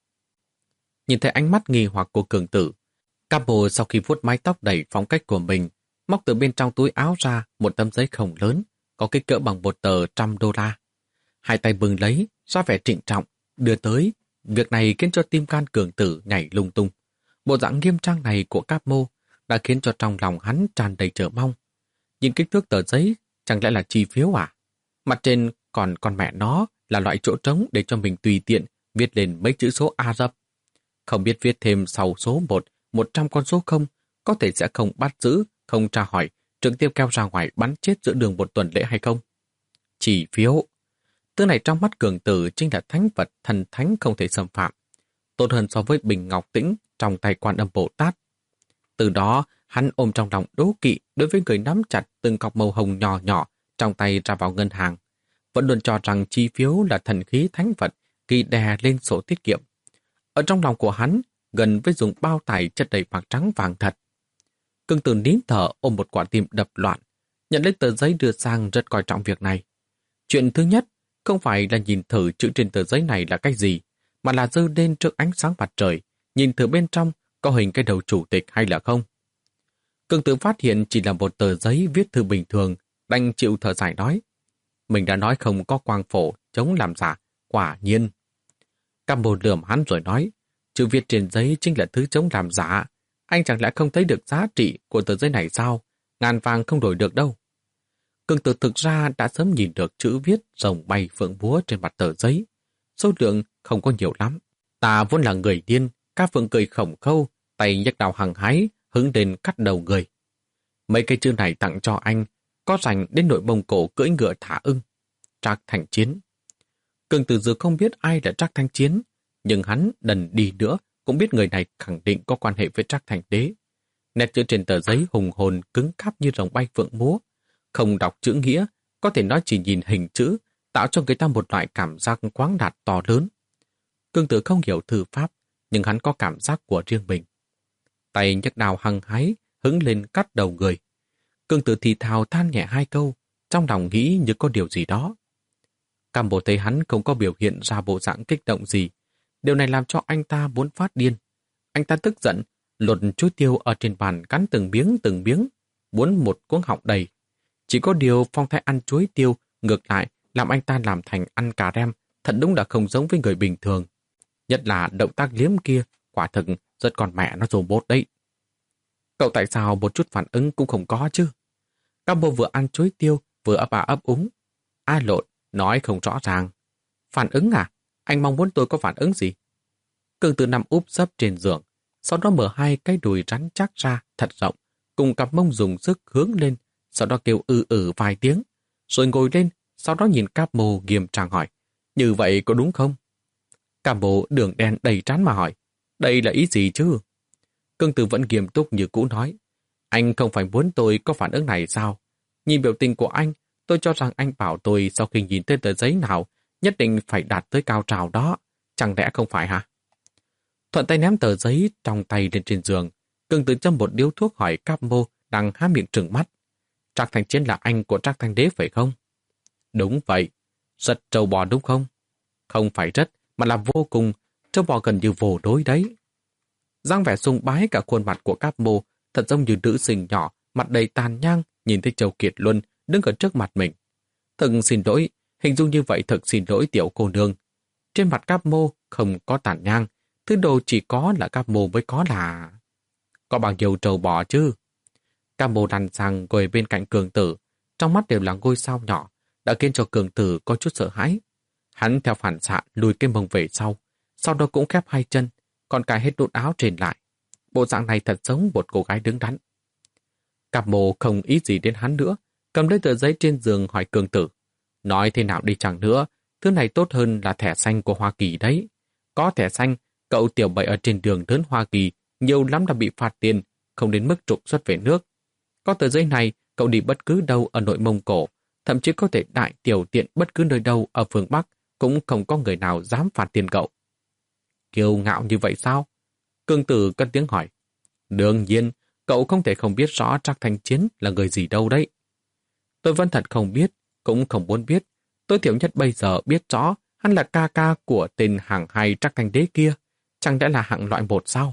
Nhìn thấy ánh mắt nghi hoặc của Cường Tử, Capo sau khi vuốt mái tóc đầy phong cách của mình, móc từ bên trong túi áo ra một tấm giấy khổng lớn, có kích cỡ bằng một tờ trăm đô la. Hai tay bưng lấy, ra vẻ trịnh trọng, đưa tới. Việc này khiến cho tim can Cường Tử nhảy lung tung. Bộ dạng nghiêm trang này của Capo đã khiến cho trong lòng hắn tràn đầy chờ mong. Nhìn kích thước tờ giấy, chẳng lẽ là chi phiếu à? Mặt trên còn con mẹ nó là loại chỗ trống để cho mình tùy tiện viết lên mấy chữ số Ả Rập. Không biết viết thêm sau số một, một trăm con số không, có thể sẽ không bắt giữ, không tra hỏi, trực tiếp kéo ra ngoài bắn chết giữa đường một tuần lễ hay không? Chỉ phiếu. Thứ này trong mắt Cường Tử chính là thánh vật thần thánh không thể xâm phạm. Tốt hơn so với bình ngọc tĩnh trong tay Quan Âm Bồ Tát. Từ đó, hắn ôm trong lòng đố kỵ đối với người nắm chặt từng cọc màu hồng nhỏ nhỏ trong tay ra vào ngân hàng. Vẫn luôn cho rằng chi phiếu là thần khí thánh vật ghi đè lên sổ tiết kiệm. Ở trong lòng của hắn, gần với dùng bao tải chất đầy bạc trắng vàng thật. Cường Tử nín thở ôm một quả tim đập loạn, nhận lấy tờ giấy đưa sang rất coi trọng việc này. Chuyện thứ nhất, không phải là nhìn thử chữ trên tờ giấy này là cái gì, mà là giơ lên trước ánh sáng mặt trời, nhìn thử bên trong có hình cái đầu chủ tịch hay là không. Cường Tử phát hiện chỉ là một tờ giấy viết thư bình thường, đành chịu thở dài nói. Mình đã nói không có quang phổ, chống làm giả, quả nhiên. Cambo lườm hắn rồi nói, chữ viết trên giấy chính là thứ chống làm giả. Anh chẳng lẽ không thấy được giá trị của tờ giấy này sao? Ngàn vàng không đổi được đâu. Cường Tử thực ra đã sớm nhìn được chữ viết rồng bay phượng múa trên mặt tờ giấy. Số lượng không có nhiều lắm. Ta vốn là người điên, các phượng cười khổng khâu, tay nhấc đào hằng hái, hứng đến cắt đầu người. Mấy cái chữ này tặng cho anh, có rảnh đến nội Mông Cổ cưỡi ngựa thả ưng. Trác Thành Chiến. Cường Tử dù không biết ai là Trác Thành Chiến, nhưng hắn đần đi nữa cũng biết người này khẳng định có quan hệ với Trác Thành Đế. Nét chữ trên tờ giấy hùng hồn cứng cáp như rồng bay phượng múa. Không đọc chữ nghĩa, có thể nói chỉ nhìn hình chữ, tạo cho người ta một loại cảm giác quáng đạt to lớn. Cường Tử không hiểu thư pháp, nhưng hắn có cảm giác của riêng mình. Tay nhấc đào hăng hái, hứng lên cắt đầu người. Cường Tử thì thào than nhẹ hai câu, trong lòng nghĩ như có điều gì đó. Cam Bồ thấy hắn không có biểu hiện ra bộ dạng kích động gì. Điều này làm cho anh ta muốn phát điên. Anh ta tức giận, lột chuối tiêu ở trên bàn cắn từng miếng từng miếng, muốn một cuống họng đầy. Chỉ có điều phong thái ăn chuối tiêu ngược lại làm anh ta làm thành ăn cà rem, thật đúng là không giống với người bình thường. Nhất là động tác liếm kia, quả thực rất còn mẹ nó rồ bốt đấy. Cậu tại sao một chút phản ứng cũng không có chứ? Cam Bồ vừa ăn chuối tiêu, vừa ấp à ấp úng. Ai lộn, nói không rõ ràng. Phản ứng à? Anh mong muốn tôi có phản ứng gì? Cường Tử nằm úp sấp trên giường, sau đó mở hai cái đùi rắn chắc ra thật rộng, cùng cặp mông dùng sức hướng lên, sau đó kêu ư ử vài tiếng, rồi ngồi lên, sau đó nhìn Cáp Mô nghiêm trang hỏi, như vậy có đúng không? Cáp Mô đường đen đầy trán mà hỏi, đây là ý gì chứ? Cường Tử vẫn nghiêm túc như cũ nói, anh không phải muốn tôi có phản ứng này sao? Nhìn biểu tình của anh, tôi cho rằng anh bảo tôi sau khi nhìn thấy tờ giấy nào nhất định phải đạt tới cao trào đó, chẳng lẽ không phải hả? Thuận tay ném tờ giấy trong tay lên trên giường, Cường Tử châm một điếu thuốc hỏi Cáp Mô đang há miệng trừng mắt. Trác Thành Chiến là anh của Trác Thành Đế phải không? Đúng vậy. Rất trâu bò đúng không? Không phải rất, mà là vô cùng, trâu bò gần như vô đối đấy. Giang vẻ sùng bái cả khuôn mặt của Cáp Mô, thật giống như nữ sinh nhỏ, mặt đầy tàn nhang, nhìn thấy Châu Kiệt Luân đứng ở trước mặt mình. Thật xin lỗi, hình dung như vậy thật xin lỗi tiểu cô nương. Trên mặt Cáp Mô không có tàn nhang, thứ đồ chỉ có là Cáp Mô mới có là... Có bao nhiêu trâu bò chứ? Cáp Mô lăn sang ngồi bên cạnh Cường Tử, trong mắt đều là ngôi sao nhỏ, đã khiến cho Cường Tử có chút sợ hãi. Hắn theo phản xạ lùi cái mông về sau, sau đó cũng khép hai chân, còn cài hết nút áo trên lại. Bộ dạng này thật giống một cô gái đứng đắn. Cáp Mô không ý gì đến hắn nữa, cầm lấy tờ giấy trên giường hỏi Cường Tử. Nói thế nào đi chẳng nữa, thứ này tốt hơn là thẻ xanh của Hoa Kỳ đấy. Có thẻ xanh, cậu tiểu bậy ở trên đường đến Hoa Kỳ nhiều lắm là bị phạt tiền, không đến mức trục xuất về nước. Có tờ giấy này, cậu đi bất cứ đâu ở nội Mông Cổ, thậm chí có thể đại tiểu tiện bất cứ nơi đâu ở phương Bắc, cũng không có người nào dám phạt tiền cậu. Kiêu ngạo như vậy sao? Cương Tử cất tiếng hỏi. Đương nhiên, cậu không thể không biết rõ Trác Thanh Chiến là người gì đâu đấy. Tôi vẫn thật không biết, cũng không muốn biết. Tôi thiểu nhất bây giờ biết rõ hắn là ca ca của tên hạng hai Trác Thanh Đế kia. Chẳng lẽ là hạng loại một sao?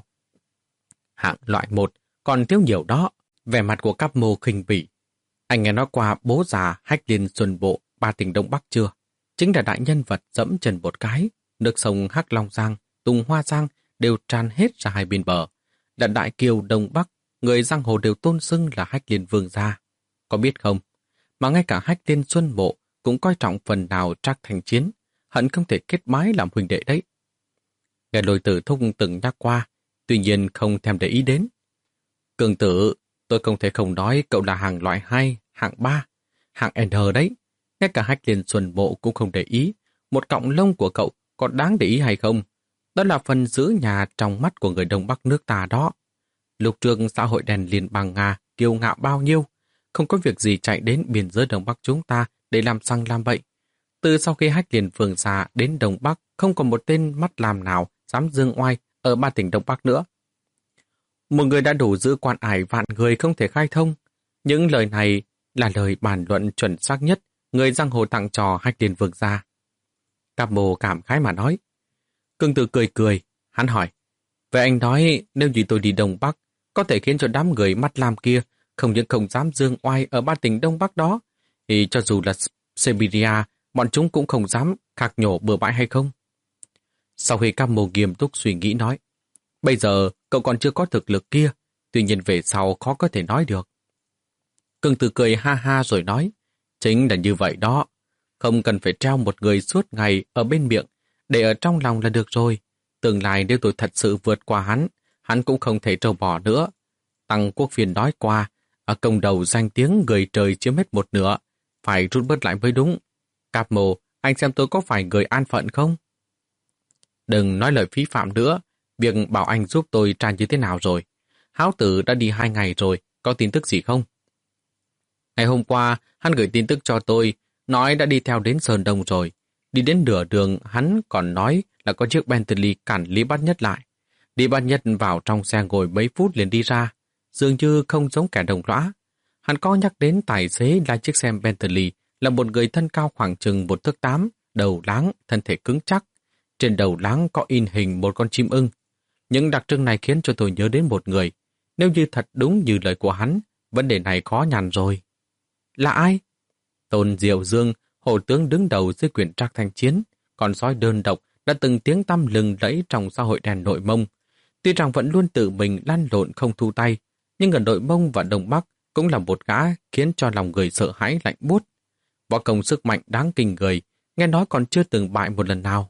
Hạng loại một, còn thiếu nhiều đó. Vẻ mặt của Cáp Mô khinh bỉ. Anh nghe nói qua bố già Hách Liên Xuân Bộ, ba tỉnh Đông Bắc chưa? Chính là đại nhân vật dẫm chân một cái. Nước sông Hắc Long Giang, Tùng Hoa Giang đều tràn hết ra hai bên bờ. Là đại kiều Đông Bắc, người giang hồ đều tôn xưng là Hách Liên Vương gia. Có biết không? Mà ngay cả Hách Liên Xuân Bộ cũng coi trọng phần nào Trác Thanh Chiến, hận không thể kết bái làm huynh đệ đấy. Nghe Lôi Tử Thúc từng nhắc qua, tuy nhiên không thèm để ý đến. Cường Tử, tôi không thể không nói cậu là hàng loại hai, hạng ba, hạng N đấy. Ngay cả Hách Liên Xuân Bộ cũng không để ý, một cọng lông của cậu có đáng để ý hay không? Đó là phần giữ nhà trong mắt của người Đông Bắc nước ta đó. Lục trường xã hội đen liên bang Nga kiêu ngạo bao nhiêu, không có việc gì chạy đến biên giới Đông Bắc chúng ta để làm xăng làm bậy. Từ sau khi Hách Liên Vương gia đến Đông Bắc, không còn một tên mắt làm nào dám dương oai ở ba tỉnh Đông Bắc nữa. Một người đã đủ giữ quan ải vạn người không thể khai thông. Những lời này là lời bàn luận chuẩn xác nhất người giang hồ tặng trò Hách Liên Vương gia. Cáp Mô cảm khái mà nói. Cương Tử cười cười, hắn hỏi. Vậy anh nói nếu như tôi đi Đông Bắc, có thể khiến cho đám người mắt lam kia không những không dám dương oai ở ba tỉnh Đông Bắc đó, thì cho dù là Siberia, bọn chúng cũng không dám khạc nhổ bừa bãi hay không? Sau khi Cáp Mô nghiêm túc suy nghĩ nói, bây giờ cậu còn chưa có thực lực kia, tuy nhiên về sau khó có thể nói được. Cương Tử cười ha ha rồi nói, chính là như vậy đó, không cần phải treo một người suốt ngày ở bên miệng, để ở trong lòng là được rồi. Tương lai nếu tôi thật sự vượt qua hắn, hắn cũng không thể trâu bò nữa. Tăng Quốc Phiên nói qua, ở công đầu danh tiếng người trời chiếm hết một nửa, phải rút bớt lại mới đúng. Cáp Mô, anh xem tôi có phải người an phận không? Đừng nói lời phí phạm nữa, việc bảo anh giúp tôi tra như thế nào rồi. Háo Tử đã đi hai ngày rồi, có tin tức gì không? Ngày hôm qua, hắn gửi tin tức cho tôi, nói đã đi theo đến Sơn Đông rồi. Đi đến nửa đường, hắn còn nói là có chiếc Bentley cản Lý Bát Nhất lại. Lý Bát Nhất vào trong xe ngồi mấy phút liền đi ra, dường như không giống kẻ đồng lõa. Hắn có nhắc đến tài xế lái chiếc xe Bentley là một người thân cao khoảng chừng một thước tám, đầu láng, thân thể cứng chắc. Trên đầu láng có in hình một con chim ưng. Những đặc trưng này khiến cho tôi nhớ đến một người. Nếu như thật đúng như lời của hắn, vấn đề này khó nhằn rồi. Là ai? Tôn Diệu Dương, hồ tướng đứng đầu dưới quyền Trác Thanh Chiến, con sói đơn độc đã từng tiếng tăm lừng lẫy trong xã hội đen nội Mông. Tuy rằng vẫn luôn tự mình lăn lộn không thu tay, nhưng ở nội Mông và Đông Bắc cũng là một gã khiến cho lòng người sợ hãi lạnh buốt. Võ công sức mạnh đáng kinh người, nghe nói còn chưa từng bại một lần nào.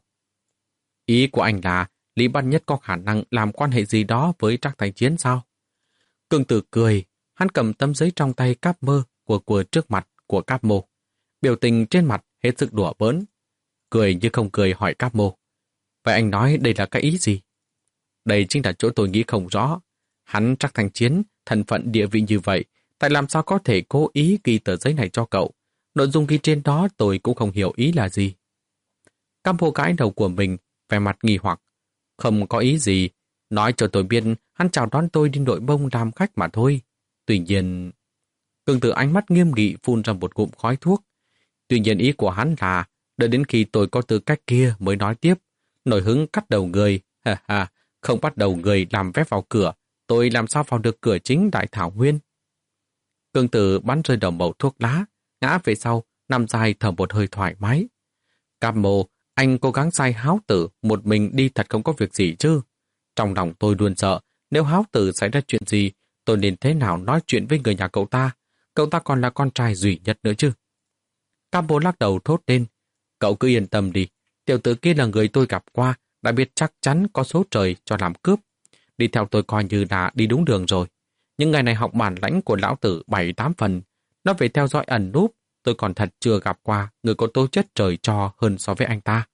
Ý của anh là Lý Bát Nhất có khả năng làm quan hệ gì đó với Trác Thanh Chiến sao? Cương Tử cười, hắn cầm tấm giấy trong tay Cáp Mơ của của trước mặt của Cáp Mô. Biểu tình trên mặt hết sức đùa bỡn. Cười như không cười hỏi Cáp Mô. Vậy anh nói đây là cái ý gì? Đây chính là chỗ tôi nghĩ không rõ. Hắn Trác Thanh Chiến, thân phận địa vị như vậy, tại làm sao có thể cố ý ghi tờ giấy này cho cậu? Nội dung ghi trên đó tôi cũng không hiểu ý là gì. Cáp Mô gãi đầu của mình, vẻ mặt nghi hoặc. Không có ý gì, nói cho tôi biết hắn chào đón tôi đi nội Mông làm khách mà thôi. Tuy nhiên... Cương Tử ánh mắt nghiêm nghị phun ra một cụm khói thuốc. Tuy nhiên ý của hắn là đợi đến khi tôi có tư cách kia mới nói tiếp. Nổi hứng cắt đầu người, ha ha, không bắt đầu người làm vé vào cửa, tôi làm sao vào được cửa chính Đại Thảo Nguyên. Cương Tử bắn rơi đầu mẩu thuốc lá, ngã về sau, nằm dài thở một hơi thoải mái. Cáp Mô, anh cố gắng sai Háo Tử một mình đi thật không có việc gì chứ. Trong lòng tôi luôn sợ, nếu Háo Tử xảy ra chuyện gì, tôi nên thế nào nói chuyện với người nhà cậu ta. Cậu ta còn là con trai duy nhất nữa chứ. Cáp Mô lắc đầu thốt lên. Cậu cứ yên tâm đi. Tiểu tử kia là người tôi gặp qua, đã biết chắc chắn có số trời cho làm cướp. Đi theo tôi coi như đã đi đúng đường rồi. Nhưng ngày này học bản lãnh của lão tử bảy tám phần. Nó về theo dõi ẩn núp, tôi còn thật chưa gặp qua người có tố chất trời cho hơn so với anh ta.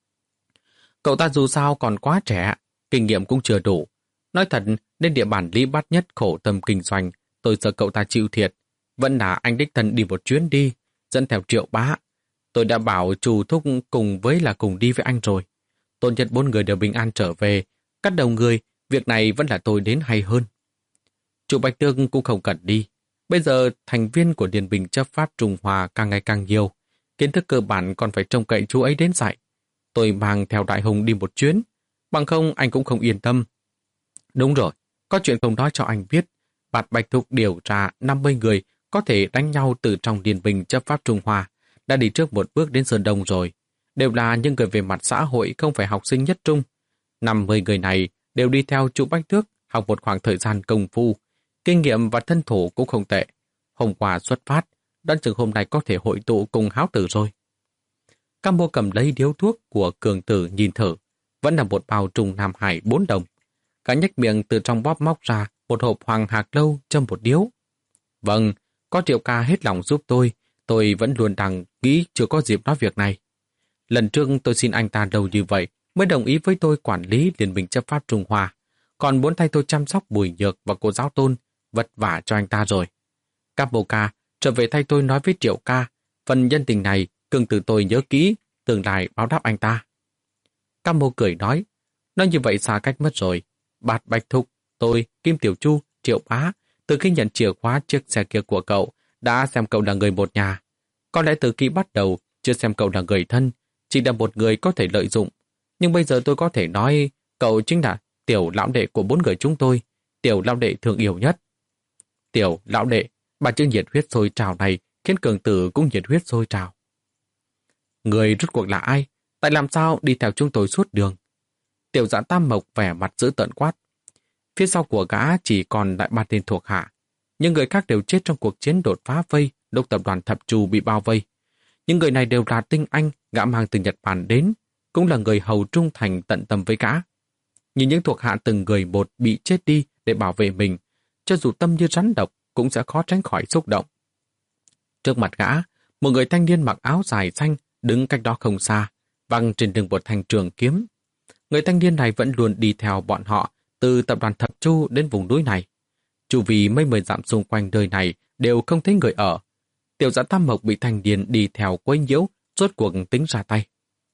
Cậu ta dù sao còn quá trẻ, kinh nghiệm cũng chưa đủ. Nói thật, đến địa bàn Lý Bát Nhất khổ tâm kinh doanh, tôi sợ cậu ta chịu thiệt. Vẫn là anh đích thân đi một chuyến đi, dẫn theo Triệu Bá. Tôi đã bảo chủ thúc cùng với là cùng đi với anh rồi. Tốt nhất bốn người đều bình an trở về. Cắt đầu người, việc này vẫn là tôi đến hay hơn. Chủ Bạch Tương cũng không cần đi. Bây giờ thành viên của Điền Bình chấp pháp Trung Hoa càng ngày càng nhiều. Kiến thức cơ bản còn phải trông cậy chú ấy đến dạy. Tôi mang theo Đại Hùng đi một chuyến. Bằng không anh cũng không yên tâm. Đúng rồi, có chuyện không nói cho anh biết. Bạt Bạch Thục điều tra năm mươi người có thể đánh nhau từ trong Điền Bình chấp pháp Trung Hoa. Đã đi trước một bước đến Sơn Đông rồi. Đều là những người về mặt xã hội không phải học sinh nhất trung. năm mươi người này đều đi theo chú Bách Tước học một khoảng thời gian công phu. Kinh nghiệm và thân thủ cũng không tệ. Hôm qua xuất phát, đoán chừng hôm nay có thể hội tụ cùng háo tử rồi. Cam Mô cầm lấy điếu thuốc của cường tử nhìn thử. Vẫn là một bao trùng Nam Hải bốn đồng. Cả nhếch miệng từ trong bóp móc ra một hộp hoàng hạc lâu châm một điếu. Vâng, có Triệu ca hết lòng giúp tôi. Tôi vẫn luôn đang nghĩ chưa có dịp nói việc này. Lần trước tôi xin anh ta đầu như vậy mới đồng ý với tôi quản lý Liên minh chấp pháp Trung Hoa. Còn muốn thay tôi chăm sóc Bùi Nhược và cô giáo Tôn, vất vả cho anh ta rồi. Cáp Bồ ca trở về thay tôi nói với Triệu ca, phần nhân tình này cường từ tôi nhớ kỹ, tương lai báo đáp anh ta. Cáp Mô cười nói, nói như vậy xa cách mất rồi. Bạt Bạch Thục, tôi, Kim Tiểu Chu, Triệu Bá, từ khi nhận chìa khóa chiếc xe kia của cậu, đã xem cậu là người một nhà. Có lẽ từ khi bắt đầu, chưa xem cậu là người thân, chỉ là một người có thể lợi dụng. Nhưng bây giờ tôi có thể nói, cậu chính là tiểu lão đệ của bốn người chúng tôi, tiểu lão đệ thương yêu nhất. Tiểu lão đệ, bà chữ nhiệt huyết sôi trào này khiến cường tử cũng nhiệt huyết sôi trào. Người rốt cuộc là ai? Tại làm sao đi theo chúng tôi suốt đường? Tiểu Dã Tam Mộc vẻ mặt dữ tợn quát. Phía sau của gã chỉ còn lại ba tên thuộc hạ. Những người khác đều chết trong cuộc chiến đột phá vây lúc tập đoàn Thập Trù bị bao vây. Những người này đều là tinh anh gã mang từ Nhật Bản đến, cũng là người hầu trung thành tận tâm với gã. Nhìn những thuộc hạ từng người một bị chết đi để bảo vệ mình, cho dù tâm như rắn độc cũng sẽ khó tránh khỏi xúc động. Trước mặt gã, một người thanh niên mặc áo dài xanh đứng cách đó không xa, văng trên đường một thanh trường kiếm. Người thanh niên này vẫn luôn đi theo bọn họ từ tập đoàn Thập Chu đến vùng núi này. Chu vì mấy mươi dặm xung quanh nơi này đều không thấy người ở. Tiểu Dã Tam Mộc bị thanh niên đi theo quấy nhiễu, rốt cuộc tính ra tay.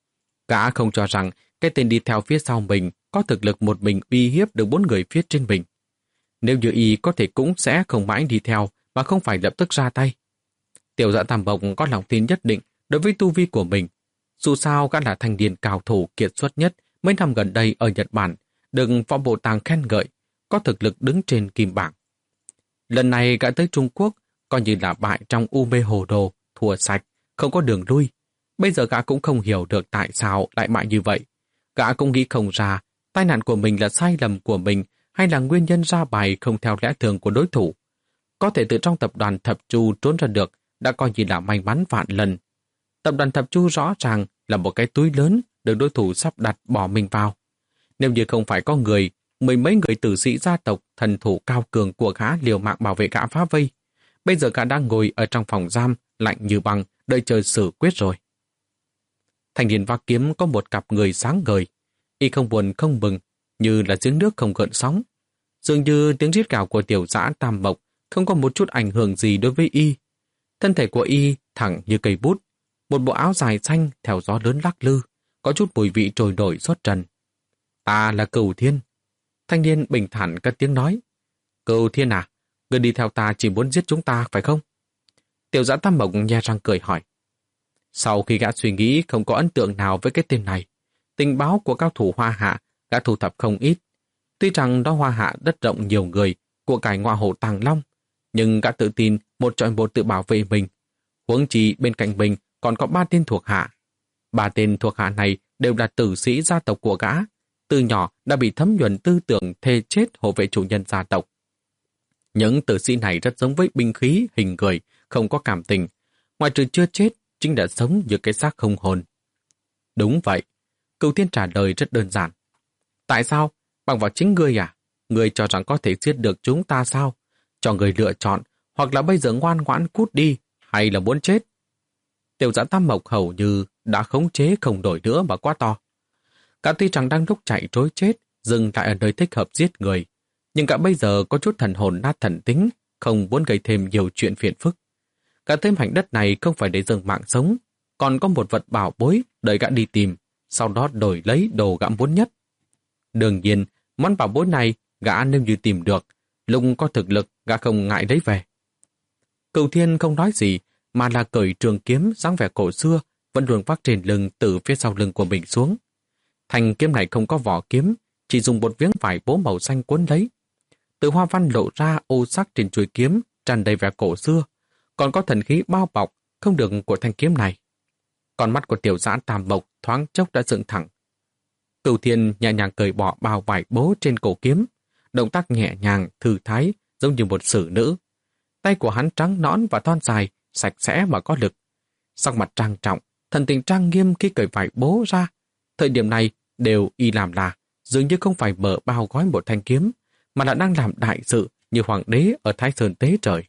Gã không cho rằng cái tên đi theo phía sau mình có thực lực một mình uy hiếp được bốn người phía trên mình. Nếu như y có thể cũng sẽ không mãi đi theo mà không phải lập tức ra tay. Tiểu Dã Tam Mộc có lòng tin nhất định đối với tu vi của mình. Dù sao gã là thanh niên cao thủ kiệt xuất nhất mấy năm gần đây ở Nhật Bản, được Võ Bộ Tàng khen ngợi, có thực lực đứng trên kim bảng. Lần này gã tới Trung Quốc coi như là bại trong u mê hồ đồ, thua sạch, không có đường lui. Bây giờ gã cũng không hiểu được tại sao lại bại như vậy. Gã cũng nghĩ không ra tai nạn của mình là sai lầm của mình hay là nguyên nhân ra bài không theo lẽ thường của đối thủ. Có thể từ trong tập đoàn Thập Chu trốn ra được đã coi như là may mắn vạn lần. Tập đoàn Thập Chu rõ ràng là một cái túi lớn được đối thủ sắp đặt bỏ mình vào. Nếu như không phải có người, mười mấy người tử sĩ gia tộc thần thủ cao cường của gã liều mạng bảo vệ gã phá vây, bây giờ gã đang ngồi ở trong phòng giam lạnh như băng đợi chờ xử quyết rồi. Thanh niên vác kiếm có một cặp người sáng ngời, y không buồn không mừng, như là giếng nước không gợn sóng. Dường như tiếng rít gào của Tiểu Dã Tam Mộc không có một chút ảnh hưởng gì đối với y. Thân thể của y thẳng như cây bút, một bộ áo dài xanh theo gió lớn lắc lư, có chút mùi vị trồi nổi xuất trần. Ta là Cửu Thiên. Thanh niên bình thản cất tiếng nói. Cửu Thiên à, người đi theo ta chỉ muốn giết chúng ta phải không? Tiểu Dã Tam Mộc nhe răng cười hỏi. Sau khi gã suy nghĩ không có ấn tượng nào với cái tên này, tình báo của cao thủ Hoa Hạ gã thu thập không ít. Tuy rằng đó Hoa Hạ đất rộng nhiều người, của cải ngoại hổ Tàng Long, nhưng gã tự tin một chọi một tự bảo vệ mình. Huống chi bên cạnh mình còn có ba tên thuộc hạ. Ba tên thuộc hạ này đều là tử sĩ gia tộc của gã. Từ nhỏ đã bị thấm nhuần tư tưởng thề chết hộ vệ chủ nhân gia tộc. Những tử sĩ này rất giống với binh khí, hình người, không có cảm tình. Ngoài trừ chưa chết, chính đã sống như cái xác không hồn. Đúng vậy. Cửu Thiên trả lời rất đơn giản. Tại sao? Bằng vào chính ngươi à? Ngươi cho rằng có thể giết được chúng ta sao? Cho ngươi lựa chọn, hoặc là bây giờ ngoan ngoãn cút đi, hay là muốn chết? Tiểu Dã Tam Mộc hầu như đã khống chế không đổi nữa mà quá to. Cả tuy rằng đang lúc chạy trối chết, dừng lại ở nơi thích hợp giết người, nhưng cả bây giờ có chút thần hồn nát thần tính, không muốn gây thêm nhiều chuyện phiền phức. Cả thêm mảnh đất này không phải để dừng mạng sống. còn có một vật bảo bối đợi gã đi tìm, sau đó đổi lấy đồ gã muốn nhất. Đương nhiên, món bảo bối này gã nếu như tìm được, lúc có thực lực gã không ngại lấy về. Cửu Thiên không nói gì, mà là cởi trường kiếm dáng vẻ cổ xưa, vẫn luôn vác trên lưng từ phía sau lưng của mình xuống. Thanh kiếm này không có vỏ kiếm, chỉ dùng một miếng vải bố màu xanh cuốn lấy. Từ hoa văn lộ ra ô sắc trên chuôi kiếm, tràn đầy vẻ cổ xưa, còn có thần khí bao bọc, không được của thanh kiếm này. Con mắt của tiểu giã Tam Mộc thoáng chốc đã dựng thẳng. Cửu Thiên nhẹ nhàng cởi bỏ bao vải bố trên cổ kiếm, động tác nhẹ nhàng, thư thái, giống như một sử nữ. Tay của hắn trắng nõn và thon dài, sạch sẽ mà có lực. Sắc mặt trang trọng, thần tình trang nghiêm khi cởi vải bố ra. Thời điểm này đều y làm là, dường như không phải mở bao gói một thanh kiếm, mà là đang làm đại sự như hoàng đế ở Thái Sơn tế trời.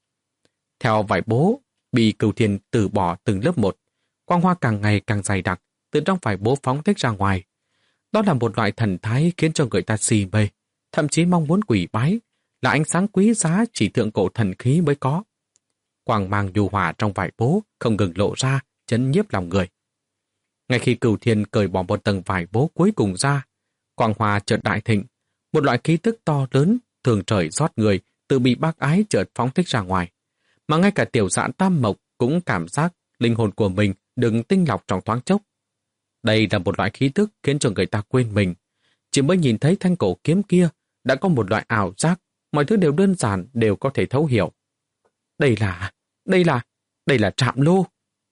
Theo vải bố, bị Cửu Thiên từ bỏ từng lớp một, quang hoa càng ngày càng dày đặc, từ trong vải bố phóng thích ra ngoài. Đó là một loại thần thái khiến cho người ta si mê, thậm chí mong muốn quỷ bái, là ánh sáng quý giá chỉ thượng cổ thần khí mới có. Quang mang nhu hòa trong vải bố không ngừng lộ ra, chấn nhiếp lòng người. Ngay khi Cửu Thiên cởi bỏ một tầng vải bố cuối cùng ra, quang hoa chợt đại thịnh, một loại khí tức to lớn, thường trời rót người, từ bị bác ái chợt phóng thích ra ngoài. Mà ngay cả tiểu dạn Tam Mộc cũng cảm giác linh hồn của mình đừng tinh lọc trong thoáng chốc. Đây là một loại khí tức khiến cho người ta quên mình. Chỉ mới nhìn thấy thanh cổ kiếm kia, đã có một loại ảo giác, mọi thứ đều đơn giản, đều có thể thấu hiểu. Đây là, đây là, đây là Trạm Lô.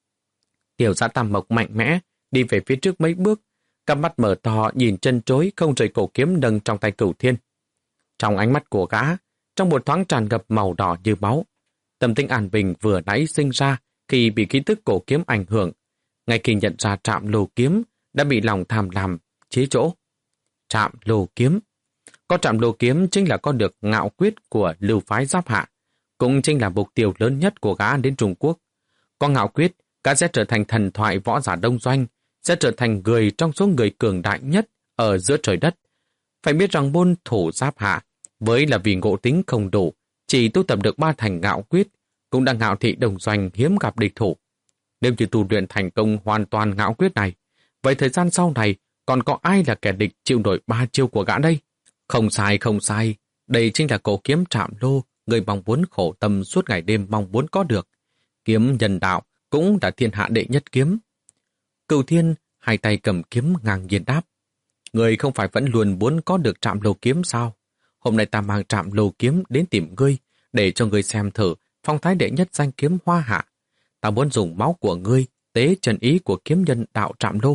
Tiểu dã Tam Mộc mạnh mẽ, đi về phía trước mấy bước, cặp mắt mở to nhìn chân chối không rời cổ kiếm nâng trong tay Cửu Thiên. Trong ánh mắt của gã, trong một thoáng tràn ngập màu đỏ như máu, tâm tính an bình vừa nãy sinh ra khi bị khí tức cổ kiếm ảnh hưởng, ngay khi nhận ra Trạm Lô kiếm đã bị lòng tham lam chế chỗ. Trạm Lô kiếm. Có Trạm Lô kiếm chính là có được ngạo quyết của lưu phái Giáp Hạ, cũng chính là mục tiêu lớn nhất của gã đến Trung Quốc. Có ngạo quyết, gã sẽ trở thành thần thoại võ giả đông doanh, sẽ trở thành người trong số người cường đại nhất ở giữa trời đất. Phải biết rằng môn thủ Giáp Hạ, với là vì ngộ tính không đủ, chỉ tu tập được ba thành ngạo quyết, cũng đã ngạo thị đông doanh hiếm gặp địch thủ. Nếu như tu luyện thành công hoàn toàn ngạo quyết này, vậy thời gian sau này còn có ai là kẻ địch chịu nổi ba chiêu của gã đây? Không sai, không sai. Đây chính là cổ kiếm Trạm Lô, người mong muốn khổ tâm suốt ngày đêm mong muốn có được. Kiếm nhân đạo cũng là thiên hạ đệ nhất kiếm. Cửu Thiên hai tay cầm kiếm ngang nhiên đáp. Người không phải vẫn luôn muốn có được Trạm Lô kiếm sao? Hôm nay ta mang Trạm Lô kiếm đến tìm ngươi, để cho ngươi xem thử phong thái đệ nhất danh kiếm Hoa Hạ. Ta muốn dùng máu của ngươi tế trần ý của kiếm nhân đạo Trạm Lô.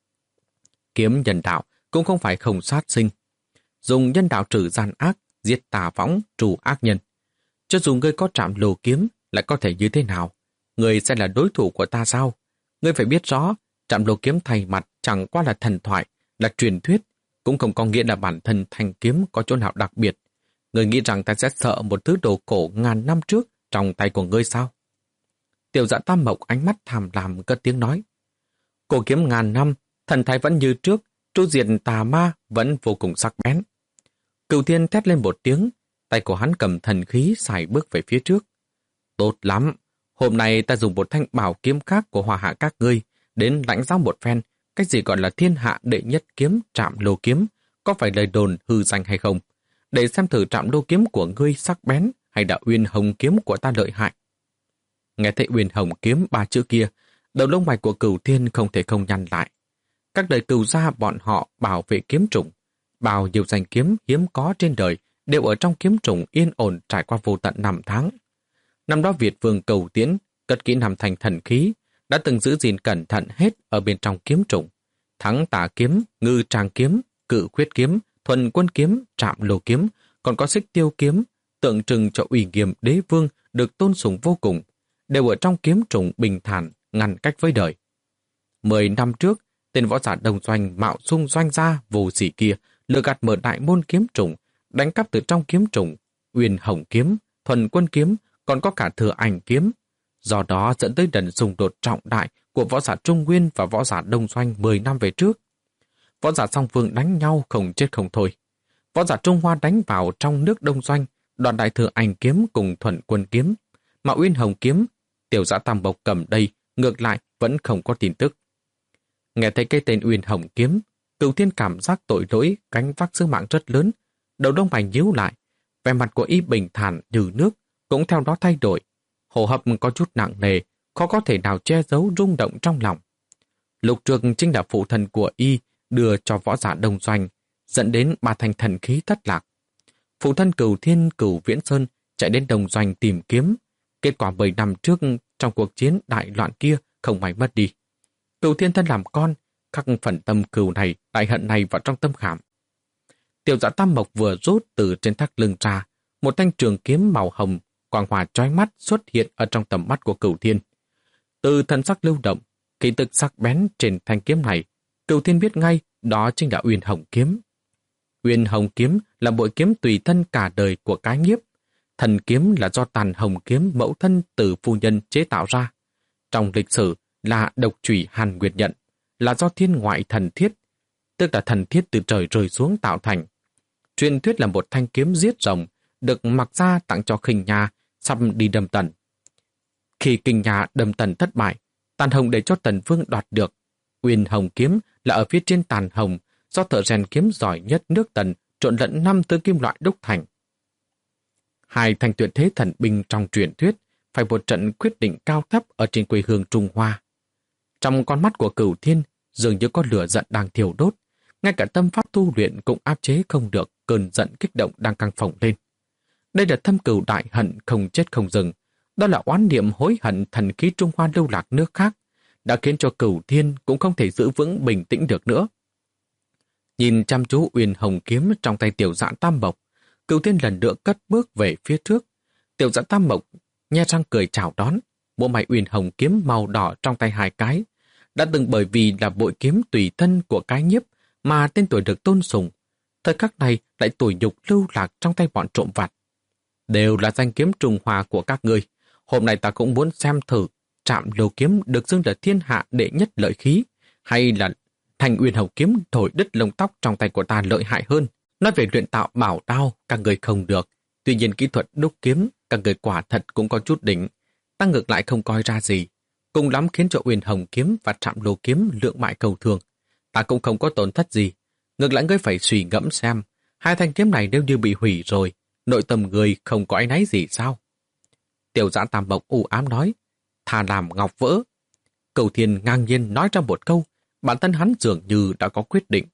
Kiếm nhân đạo cũng không phải không sát sinh. Dùng nhân đạo trừ gian ác, giết tà võng, trù ác nhân. Cho dù ngươi có Trạm Lô kiếm, lại có thể như thế nào? Ngươi sẽ là đối thủ của ta sao? Ngươi phải biết rõ, Trạm Lô kiếm thay mặt chẳng qua là thần thoại, là truyền thuyết, cũng không có nghĩa là bản thân thanh kiếm có chỗ nào đặc biệt. Ngươi nghĩ rằng ta sẽ sợ một thứ đồ cổ ngàn năm trước trong tay của ngươi sao? Tiểu Dã Tam Mộc ánh mắt tham lam cất tiếng nói. Cổ kiếm ngàn năm, thần thái vẫn như trước, tru diệt tà ma vẫn vô cùng sắc bén. Cửu Thiên thét lên một tiếng, tay của hắn cầm thần khí xài bước về phía trước. Tốt lắm, hôm nay ta dùng một thanh bảo kiếm khác của Hoa Hạ các ngươi đến lãnh giáo một phen, cách gì gọi là thiên hạ đệ nhất kiếm Trạm Lô kiếm, có phải lời đồn hư danh hay không, để xem thử Trạm Lô kiếm của ngươi sắc bén hay là Uyên Hồng kiếm của ta lợi hại. Nghe thấy Uyên Hồng kiếm ba chữ kia, đầu lông mày của Cửu Thiên không thể không nhăn lại. Các đời Cửu gia bọn họ bảo vệ kiếm trùng, bao nhiêu danh kiếm hiếm có trên đời đều ở trong kiếm trùng yên ổn trải qua vô tận năm tháng. Năm đó Việt Vương Cầu Tiễn cất kỹ năm thành thần khí, đã từng giữ gìn cẩn thận hết ở bên trong kiếm trùng. Thắng Tà kiếm, Ngư Trang kiếm, Cự Khuyết kiếm, Thuần Quân kiếm, Trạm Lô kiếm, còn có Xích Tiêu kiếm, tượng trưng cho uy nghiêm đế vương được tôn sùng vô cùng, đều ở trong kiếm trùng bình thản, ngăn cách với đời. Mười năm trước, tên võ giả Đông Doanh mạo xung doanh gia vô sỉ kia lừa gạt mở đại môn kiếm trùng, đánh cắp từ trong kiếm trùng, Uyên Hồng kiếm, Thuần Quân kiếm, còn có cả Thừa Ảnh kiếm. Do đó dẫn tới lần xung đột trọng đại của võ giả Trung Nguyên và võ giả Đông Doanh mười năm về trước. Võ giả song phương đánh nhau không chết không thôi. Võ giả Trung Hoa đánh vào trong nước Đông Doanh, đoàn đại Thừa Ảnh kiếm cùng Thuần Quân kiếm, mà Uyên Hồng kiếm, Tiểu Dã Tam Mộc cầm đây ngược lại vẫn không có tin tức. Nghe thấy cái tên Uyên Hồng Kiếm, Cửu Thiên cảm giác tội lỗi gánh vác sứ mạng rất lớn, đầu đông mày nhíu lại, vẻ mặt của y bình thản như nước cũng theo đó thay đổi, hô hấp có chút nặng nề, khó có thể nào che giấu rung động trong lòng. Lục Trược chính là phụ thân của y đưa cho võ giả Đông Doanh, dẫn đến ba thành thần khí thất lạc. Phụ thân Cửu Thiên Cửu Viễn Sơn chạy đến Đông Doanh tìm kiếm, kết quả bảy năm trước trong cuộc chiến đại loạn kia không may mất đi. Cửu Thiên thân làm con, khắc phần tâm cừu này, đại hận này vào trong tâm khảm. Tiểu Dạ Tam Mộc vừa rút từ trên thắt lưng ra, một thanh trường kiếm màu hồng, quang hòa chói mắt xuất hiện ở trong tầm mắt của Cửu Thiên. Từ thần sắc lưu động, khí tức sắc bén trên thanh kiếm này, Cửu Thiên biết ngay đó chính là Uyên Hồng Kiếm. Uyên Hồng Kiếm là bội kiếm tùy thân cả đời của cái nhiếp. Thần kiếm là do Tàn Hồng Kiếm mẫu thân từ phu nhân chế tạo ra. Trong lịch sử là độc chủy Hàn Nguyệt nhận, là do thiên ngoại thần thiết, tức là thần thiết từ trời rơi xuống tạo thành. Truyền thuyết là một thanh kiếm giết rồng, được mặc ra tặng cho Khinh Nha, sắp đi đâm Tần. Khi Khinh Nha đâm Tần thất bại, Tàn Hồng để cho Tần Vương đoạt được. Uyên Hồng Kiếm là ở phía trên Tàn Hồng, do thợ rèn kiếm giỏi nhất nước Tần trộn lẫn năm thứ kim loại đúc thành. Hai thanh tuyệt thế thần binh trong truyền thuyết phải một trận quyết định cao thấp ở trên quê hương Trung Hoa. Trong con mắt của Cửu Thiên dường như có lửa giận đang thiêu đốt, ngay cả tâm pháp tu luyện cũng áp chế không được cơn giận kích động đang căng phồng lên. Đây là thâm cừu đại hận không chết không dừng, đó là oán niệm hối hận thần khí Trung Hoa lưu lạc nước khác, đã khiến cho Cửu Thiên cũng không thể giữ vững bình tĩnh được nữa. Nhìn chăm chú Uyên Hồng Kiếm trong tay Tiểu Dạ Tam Mộc, Cửu Thiên lần nữa cất bước về phía trước. Tiểu Dạ Tam Mộc nhe răng cười chào đón, bộ mày Uyên Hồng Kiếm màu đỏ trong tay hai cái, đã từng bởi vì là bội kiếm tùy thân của cái nhiếp mà tên tuổi được tôn sùng. Thời khắc này lại tủi nhục lưu lạc trong tay bọn trộm vặt. Đều là danh kiếm Trung Hoa của các ngươi. Hôm nay ta cũng muốn xem thử Trạm Lô Kiếm được xưng là thiên hạ đệ nhất lợi khí, hay là Thanh Uyên Hồng Kiếm thổi đứt lông tóc trong tay của ta lợi hại hơn. Nói về luyện tạo bảo đao, các người không được. Tuy nhiên kỹ thuật đúc kiếm, các người quả thật cũng có chút đỉnh. Ta ngược lại không coi ra gì. Cùng lắm khiến cho Uyên Hồng Kiếm và Trạm Lô Kiếm lượng bại cầu thường. Ta cũng không có tổn thất gì. Ngược lại ngươi phải suy ngẫm xem, hai thanh kiếm này nếu như bị hủy rồi, nội tâm người không có áy náy gì sao? Tiểu Dạ Tam Mộc u ám nói, thà làm ngọc vỡ. Cửu Thiên ngang nhiên nói ra một câu, bản thân hắn dường như đã có quyết định.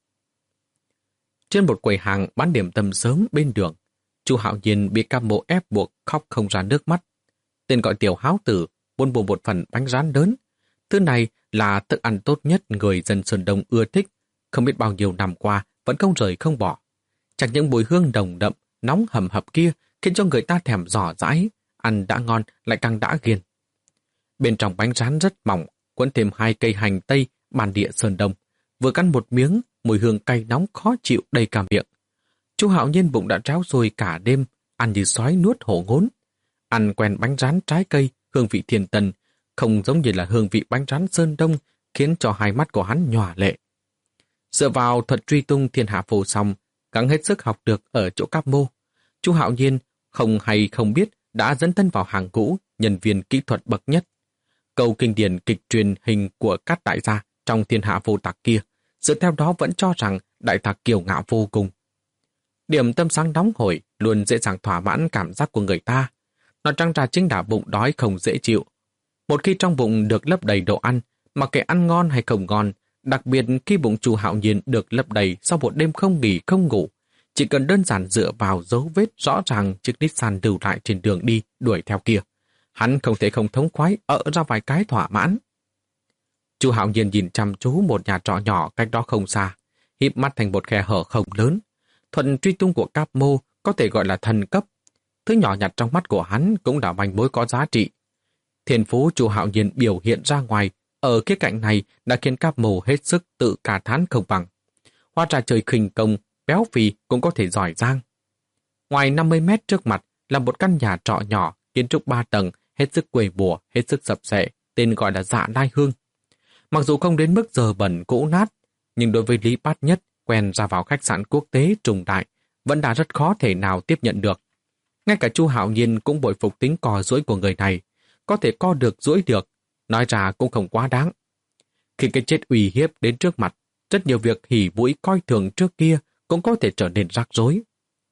Trên một quầy hàng bán điểm tâm sớm bên đường, Chu Hạo Nhiên bị Cam Mộ ép buộc khóc không ra nước mắt. Tên gọi Tiểu Háo Tử muốn mua một phần bánh rán lớn. Thứ này là thức ăn tốt nhất người dân Sơn Đông ưa thích, không biết bao nhiêu năm qua vẫn không rời không bỏ. Chẳng những mùi hương nồng đậm, nóng hầm hập kia khiến cho người ta thèm dò dãi, ăn đã ngon lại càng đã ghiền. Bên trong bánh rán rất mỏng, quấn thêm hai cây hành tây bản địa Sơn Đông. Vừa cắn một miếng, mùi hương cay nóng khó chịu đầy cả miệng. Chu Hạo Nhiên bụng đã tráo rồi cả đêm, ăn như sói nuốt hổ ngốn. Ăn quen bánh rán trái cây, hương vị thiên tân, không giống như là hương vị bánh rán Sơn Đông, khiến cho hai mắt của hắn nhòa lệ. Dựa vào thuật truy tung thiên hạ phổ song, gắng hết sức học được ở chỗ Cáp Mô, Chu Hạo Nhiên không hay không biết đã dẫn thân vào hàng ngũ nhân viên kỹ thuật bậc nhất. Câu kinh điển kịch truyền hình của các đại gia trong thiên hạ vô tặc kia, dựa theo đó vẫn cho rằng đại tặc kiêu ngạo vô cùng. Điểm tâm sáng nóng hổi luôn dễ dàng thỏa mãn cảm giác của người ta. Nó trăng ra chính là bụng đói không dễ chịu. Một khi trong bụng được lấp đầy đồ ăn, mặc kệ ăn ngon hay không ngon, đặc biệt khi bụng Chu Hạo Nhiên được lấp đầy sau một đêm không nghỉ không ngủ, chỉ cần đơn giản dựa vào dấu vết rõ ràng chiếc Nissan lưu lại trên đường đi đuổi theo kia, hắn không thể không thống khoái ở ra vài cái thỏa mãn. Chu Hạo Nhiên nhìn chăm chú một nhà trọ nhỏ cách đó không xa, híp mắt thành một khe hở không lớn. Thuận truy tung của Cáp Mô có thể gọi là thần cấp. Thứ nhỏ nhặt trong mắt của hắn cũng là manh mối có giá trị. Thiên phú Chu Hạo Nhiên biểu hiện ra ngoài ở khía cạnh này đã khiến Cáp Mô hết sức tự cả thán không bằng. Hóa ra trời khinh công, béo phì cũng có thể giỏi giang. Ngoài năm mươi mét trước mặt là một căn nhà trọ nhỏ, kiến trúc ba tầng, hết sức quầy bùa, hết sức sập sệ, tên gọi là Dạ Lai Hương. Mặc dù không đến mức dơ bẩn cũ nát, nhưng đối với Lý Bát Nhất quen ra vào khách sạn quốc tế trùng đại, vẫn đã rất khó thể nào tiếp nhận được. Ngay cả Chu Hạo Nhiên cũng bội phục tính cò duỗi của người này, có thể co được duỗi được, nói ra cũng không quá đáng. Khi cái chết uy hiếp đến trước mặt, rất nhiều việc hỉ mũi coi thường trước kia cũng có thể trở nên rắc rối.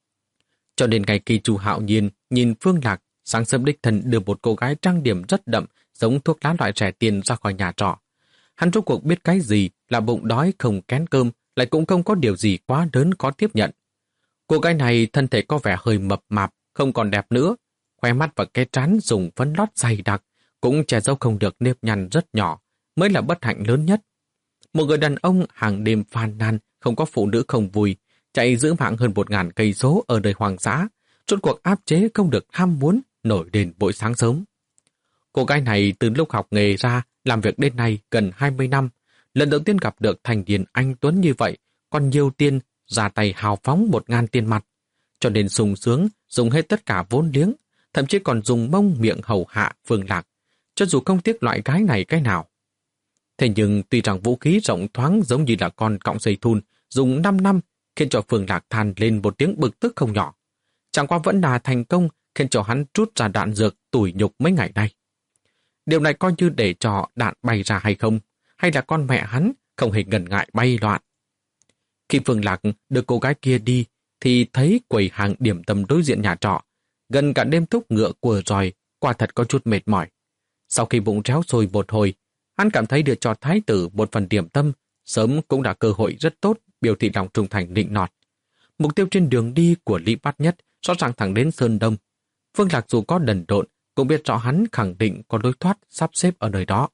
Cho nên ngày khi Chu Hạo Nhiên nhìn Phương Lạc sáng sớm đích thân đưa một cô gái trang điểm rất đậm giống thuốc lá loại rẻ tiền ra khỏi nhà trọ, hắn rốt cuộc biết cái gì là bụng đói không kén cơm, lại cũng không có điều gì quá lớn khó tiếp nhận. Cô gái này thân thể có vẻ hơi mập mạp, không còn đẹp nữa, khoe mắt và cái trán dùng phấn lót dày đặc, cũng che giấu không được nếp nhăn rất nhỏ, mới là bất hạnh lớn nhất. Một người đàn ông hàng đêm phàn nàn, không có phụ nữ không vui, chạy giữ mạng hơn một ngàn cây số ở đời hoàng dã, rốt cuộc áp chế không được ham muốn, nổi lên buổi sáng sớm. Cô gái này từ lúc học nghề ra, làm việc đến nay gần hai mươi năm, lần đầu tiên gặp được thành niên anh tuấn như vậy, còn nhiều tiền, ra tay hào phóng một ngàn tiền mặt, cho nên sung sướng, dùng hết tất cả vốn liếng, thậm chí còn dùng mông miệng hầu hạ Phương Lạc, cho dù không tiếc loại gái này cái nào. Thế nhưng tuy rằng vũ khí rộng thoáng giống như là con cọng dây thun, dùng năm năm khiến cho Phương Lạc than lên một tiếng bực tức không nhỏ. Chẳng qua vẫn là thành công khiến cho hắn trút ra đạn dược tủi nhục mấy ngày nay. Điều này coi như để cho đạn bay ra hay không, hay là con mẹ hắn không hề ngần ngại bay loạn. Khi Phương Lạc đưa cô gái kia đi, thì thấy quầy hàng điểm tâm đối diện nhà trọ, gần cả đêm thúc ngựa của roi, quả thật có chút mệt mỏi. Sau khi bụng réo sôi một hồi, hắn cảm thấy đưa cho thái tử một phần điểm tâm, sớm cũng là cơ hội rất tốt biểu thị lòng trung thành nịnh nọt. Mục tiêu trên đường đi của Lý Bát Nhất rõ ràng thẳng đến Sơn Đông. Phương Lạc dù có đần độn, cũng biết rõ hắn khẳng định có lối thoát sắp xếp ở nơi đó.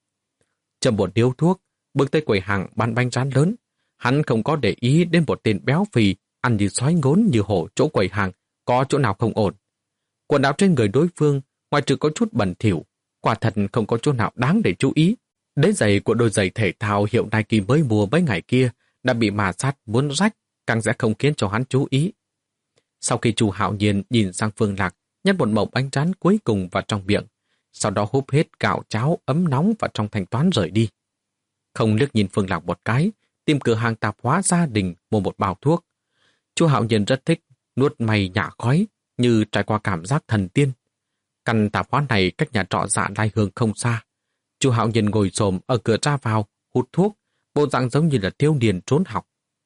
Châm một điếu thuốc, bước tới quầy hàng bán bánh rán lớn, hắn không có để ý đến một tên béo phì, ăn như sói ngốn như hổ chỗ quầy hàng, có chỗ nào không ổn. Quần áo trên người đối phương, ngoài trừ có chút bẩn thỉu, quả thật không có chỗ nào đáng để chú ý. Đế giày của đôi giày thể thao hiệu Nike mới mua mấy ngày kia đã bị mà sát muốn rách, càng sẽ không khiến cho hắn chú ý. Sau khi Chu Hạo Nhiên nhìn sang Phương Lạc, nhét một mẩu bánh rán cuối cùng vào trong miệng, sau đó húp hết gạo cháo ấm nóng vào trong thanh toán rời đi. Không liếc nhìn Phương Lạc một cái, tìm cửa hàng tạp hóa gia đình mua một bao thuốc. Chu Hạo Nhiên rất thích nuốt mày nhả khói, như trải qua cảm giác thần tiên. Căn tạp hóa này cách nhà trọ Dạ Lai Hương không xa. Chu Hạo Nhiên ngồi xổm ở cửa ra vào, hút thuốc, bộ dạng giống như là thiếu niên trốn học.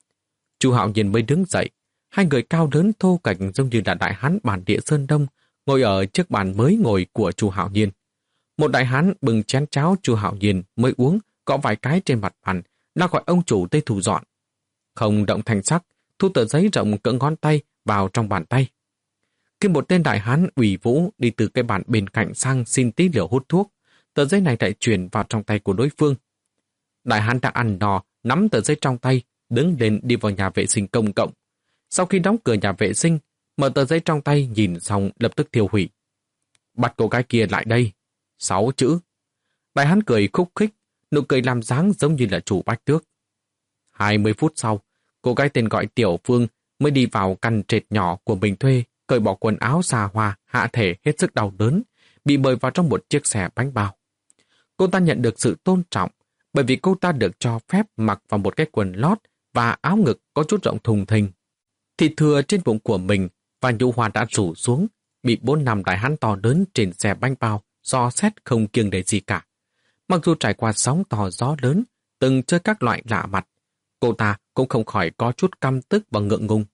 Chu Hạo Nhiên mới đứng dậy, hai người cao lớn thô kệch giống như là đại hán bản địa Sơn Đông, ngồi ở chiếc bàn mới ngồi của Chu Hạo Nhiên. Một đại hán bưng chén cháo Chu Hạo Nhiên mới uống, gõ vài cái trên mặt bàn, đã gọi ông chủ tới thu dọn. Không động thanh sắc, thu tờ giấy rộng cỡ ngón tay vào trong bàn tay. Khi một tên đại hán ủy vũ đi từ cái bàn bên cạnh sang xin tí liều hút thuốc, tờ giấy này lại chuyển vào trong tay của đối phương. Đại hán đã ăn no, nắm tờ giấy trong tay, đứng lên đi vào nhà vệ sinh công cộng. Sau khi đóng cửa nhà vệ sinh, mở tờ giấy trong tay nhìn xong lập tức tiêu hủy. Bắt cô gái kia lại đây. Sáu chữ. Đại hán cười khúc khích, nụ cười làm dáng giống như là chủ bách tước. Hai mươi phút sau, cô gái tên gọi Tiểu Phương mới đi vào căn trệt nhỏ của mình thuê, cởi bỏ quần áo xa hoa, hạ thể hết sức đau đớn, bị mời vào trong một chiếc xe bánh bao. Cô ta nhận được sự tôn trọng, bởi vì cô ta được cho phép mặc vào một cái quần lót và áo ngực có chút rộng thùng thình. Thịt thừa trên bụng của mình và nhũ hoa đã rủ xuống, bị bốn năm đại hán to lớn trên xe bánh bao, do xét không kiêng để gì cả. Mặc dù trải qua sóng to gió lớn, từng chơi các loại lạ mặt, cô ta cũng không khỏi có chút căm tức và ngượng ngùng.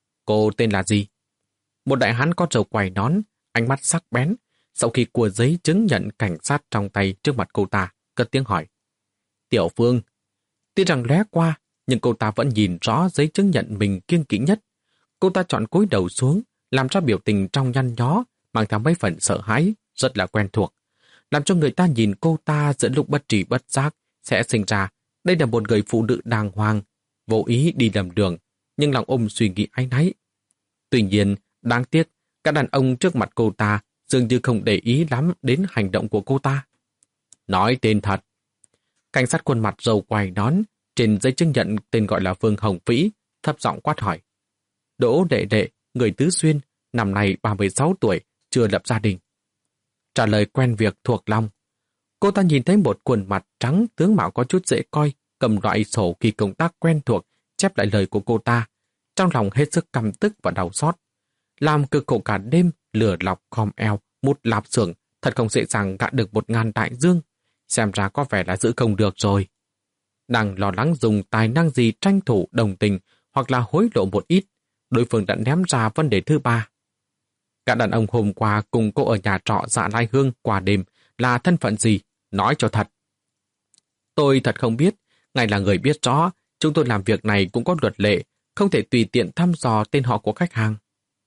Cô tên là gì? Một đại hán có râu quai nón, ánh mắt sắc bén, sau khi cua giấy chứng nhận cảnh sát trong tay trước mặt cô ta, cất tiếng hỏi. Tiểu Phương. Tuy rằng lóe qua, nhưng cô ta vẫn nhìn rõ giấy chứng nhận mình kiêng kỵ nhất. Cô ta chọn cúi đầu xuống, làm ra biểu tình trong nhăn nhó, mang theo mấy phần sợ hãi, rất là quen thuộc. Làm cho người ta nhìn cô ta giữa lúc bất trí bất giác, sẽ sinh ra đây là một người phụ nữ đàng hoàng, vô ý đi lầm đường, nhưng lòng ôm suy nghĩ áy náy. Tuy nhiên, đáng tiếc, các đàn ông trước mặt cô ta dường như không để ý lắm đến hành động của cô ta. Nói tên thật. Cảnh sát khuôn mặt râu quai nón, trên giấy chứng nhận tên gọi là Vương Hồng Vĩ, thấp giọng quát hỏi. Đỗ Đệ Đệ, người Tứ Xuyên, năm nay ba mươi sáu tuổi, chưa lập gia đình. Trả lời quen việc thuộc lòng. Cô ta nhìn thấy một khuôn mặt trắng tướng mạo có chút dễ coi, cầm loại sổ kỳ công tác quen thuộc, chép lại lời của cô ta, trong lòng hết sức căm tức và đau xót. Làm cực khổ cả đêm, lửa lọc khom eo, một lạp xưởng, thật không dễ dàng gạ được một ngàn đại dương, xem ra có vẻ là giữ không được rồi. Đang lo lắng dùng tài năng gì tranh thủ đồng tình hoặc là hối lộ một ít, đối phương đã ném ra vấn đề thứ ba. Cả đàn ông hôm qua cùng cô ở nhà trọ Dạ Lai Hương qua đêm là thân phận gì, nói cho thật. Tôi thật không biết, ngài là người biết rõ, chúng tôi làm việc này cũng có luật lệ, không thể tùy tiện thăm dò tên họ của khách hàng.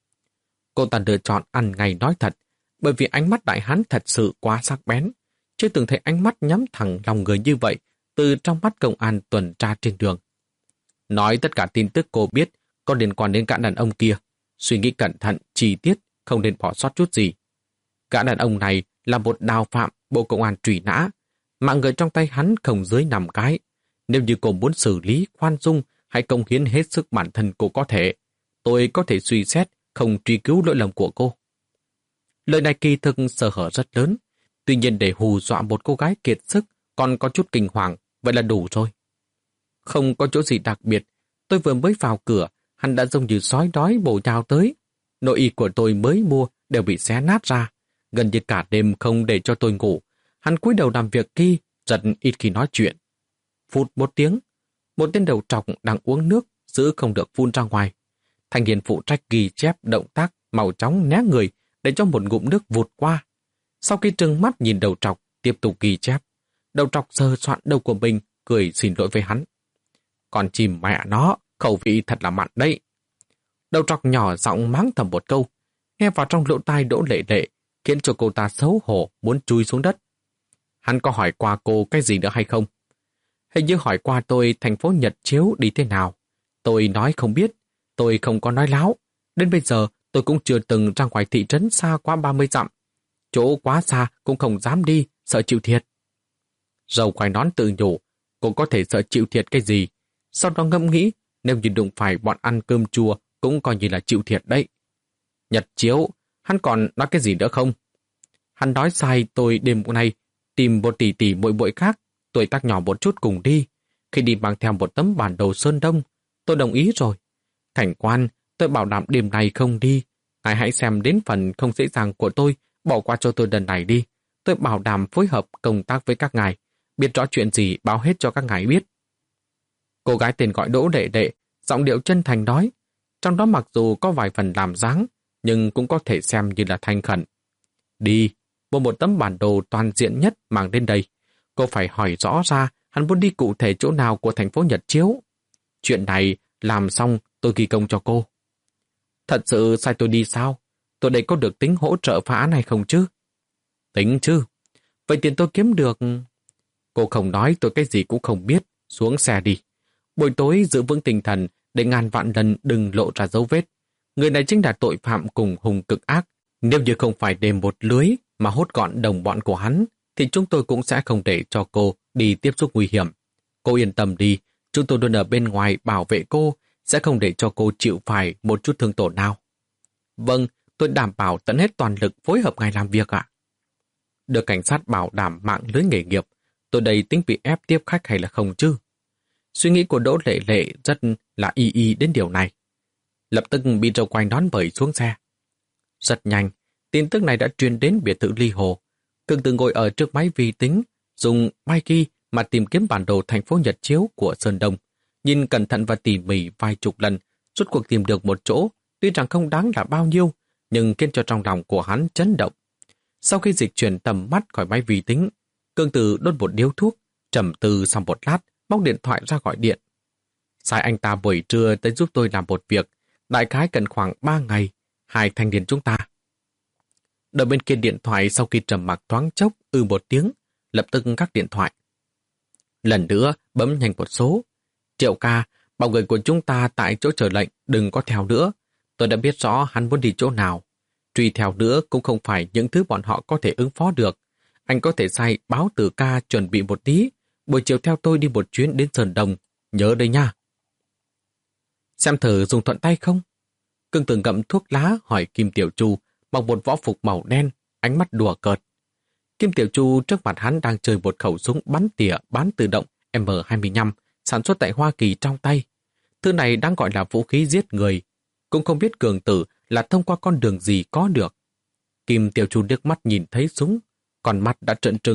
Cô ta lựa chọn ăn ngay nói thật, bởi vì ánh mắt đại hán thật sự quá sắc bén. Chưa từng thấy ánh mắt nhắm thẳng lòng người như vậy từ trong mắt công an tuần tra trên đường. Nói tất cả tin tức cô biết có liên quan đến gã đàn ông kia. Suy nghĩ cẩn thận, chi tiết, không nên bỏ sót chút gì. Gã đàn ông này là một đào phạm Bộ Công an truy nã. Mạng người trong tay hắn không dưới năm cái. Nếu như cô muốn xử lý, khoan dung hay công hiến hết sức bản thân cô có thể, tôi có thể suy xét không truy cứu lỗi lầm của cô. Lời này kỳ thực sơ hở rất lớn. Tuy nhiên để hù dọa một cô gái kiệt sức còn có chút kinh hoàng, vậy là đủ rồi. Không có chỗ gì đặc biệt, tôi vừa mới vào cửa, hắn đã giống như sói đói bổ nhào tới. Nội y của tôi mới mua đều bị xé nát ra, gần như cả đêm không để cho tôi ngủ. Hắn cúi đầu làm việc kia, rất ít khi nói chuyện. Phút một tiếng, một tên đầu trọc đang uống nước, giữ không được phun ra ngoài. Thanh niên phụ trách ghi chép động tác màu chóng né người để cho một ngụm nước vụt qua. Sau khi trừng mắt nhìn đầu trọc, tiếp tục ghi chép. Đầu trọc sờ soạn đầu của mình, cười xin lỗi với hắn. Còn chìm mẹ nó, khẩu vị thật là mặn đấy. Đầu trọc nhỏ giọng mắng thầm một câu, nghe vào trong lỗ tai Đỗ Lệ Lệ, khiến cho cô ta xấu hổ muốn chui xuống đất. Hắn có hỏi qua cô cái gì nữa hay không? Hình như hỏi qua tôi thành phố Nhật Chiếu đi thế nào. Tôi nói không biết, tôi không có nói láo. Đến bây giờ tôi cũng chưa từng ra ngoài thị trấn xa quá ba mươi dặm. Chỗ quá xa cũng không dám đi, sợ chịu thiệt. Râu quai nón tự nhủ, cô có thể sợ chịu thiệt cái gì? Sau đó ngẫm nghĩ, nếu như đụng phải bọn ăn cơm chua cũng coi như là chịu thiệt đấy. Nhật Chiếu, hắn còn nói cái gì nữa không? Hắn nói sai tôi đêm nay tìm một tỷ tỷ muội muội khác, tuổi tác nhỏ một chút cùng đi. Khi đi mang theo một tấm bản đồ Sơn Đông, tôi đồng ý rồi. Cảnh quan, tôi bảo đảm đêm này không đi. Ngài hãy xem đến phần không dễ dàng của tôi, bỏ qua cho tôi lần này đi. Tôi bảo đảm phối hợp công tác với các ngài, biết rõ chuyện gì báo hết cho các ngài biết. Cô gái tên gọi Đỗ Lệ Lệ, giọng điệu chân thành nói, trong đó mặc dù có vài phần làm dáng, nhưng cũng có thể xem như là thành khẩn. Đi, mua một tấm bản đồ toàn diện nhất mang đến đây. Cô phải hỏi rõ ra hắn muốn đi cụ thể chỗ nào của thành phố Nhật Chiếu. Chuyện này làm xong tôi ghi công cho cô. Thật sự sai tôi đi sao? Tôi đây có được tính hỗ trợ phá án hay không chứ? Tính chứ. Vậy tiền tôi kiếm được... Cô không nói tôi cái gì cũng không biết. Xuống xe đi. Buổi tối giữ vững tinh thần để ngàn vạn lần đừng lộ ra dấu vết. Người này chính là tội phạm cùng hùng cực ác. Nếu như không phải đêm một lưới mà hốt gọn đồng bọn của hắn, thì chúng tôi cũng sẽ không để cho cô đi tiếp xúc nguy hiểm. Cô yên tâm đi, chúng tôi luôn ở bên ngoài bảo vệ cô, sẽ không để cho cô chịu phải một chút thương tổn nào. Vâng, tôi đảm bảo tận hết toàn lực phối hợp ngài làm việc ạ. Được cảnh sát bảo đảm mạng lưới nghề nghiệp, tôi đây tính bị ép tiếp khách hay là không chứ? Suy nghĩ của Đỗ Lệ Lệ rất là y y đến điều này. Lập tức bị Râu Quai Nón bẩy xuống xe. Rất nhanh, tin tức này đã truyền đến biệt thự Ly Hồ. Cưng Từ ngồi ở trước máy vi tính, dùng máy ghi mà tìm kiếm bản đồ thành phố Nhật Chiếu của Sơn Đông. Nhìn cẩn thận và tỉ mỉ vài chục lần, rốt cuộc tìm được một chỗ, tuy rằng không đáng là bao nhiêu, nhưng khiến cho trong lòng của hắn chấn động. Sau khi dịch chuyển tầm mắt khỏi máy vi tính, Cương Từ đốt một điếu thuốc, trầm tư sau một lát, móc điện thoại ra gọi điện. Sai anh ta buổi trưa tới giúp tôi làm một việc, đại khái cần khoảng ba ngày, hai thanh niên chúng ta. Đợi bên kia điện thoại sau khi trầm mặc thoáng chốc ư một tiếng, lập tức cắt điện thoại. Lần nữa bấm nhanh một số. Triệu ca, bảo người của chúng ta tại chỗ chờ lệnh đừng có theo nữa. Tôi đã biết rõ hắn muốn đi chỗ nào. Truy theo nữa cũng không phải những thứ bọn họ có thể ứng phó được. Anh có thể sai báo từ ca chuẩn bị một tí, buổi chiều theo tôi đi một chuyến đến Sơn Đông. Nhớ đây nha. Xem thử dùng thuận tay không? Cưng Từ ngậm thuốc lá hỏi Kim Tiểu Chu mặc một võ phục màu đen, ánh mắt đùa cợt. Kim Tiểu Chu trước mặt hắn đang chơi một khẩu súng bắn tỉa bán tự động M hai lăm sản xuất tại Hoa Kỳ trong tay. Thứ này đang gọi là vũ khí giết người. Cũng không biết Cường Tử là thông qua con đường gì có được. Kim Tiểu Chu liếc mắt nhìn thấy súng, còn mắt đã trợn trừng,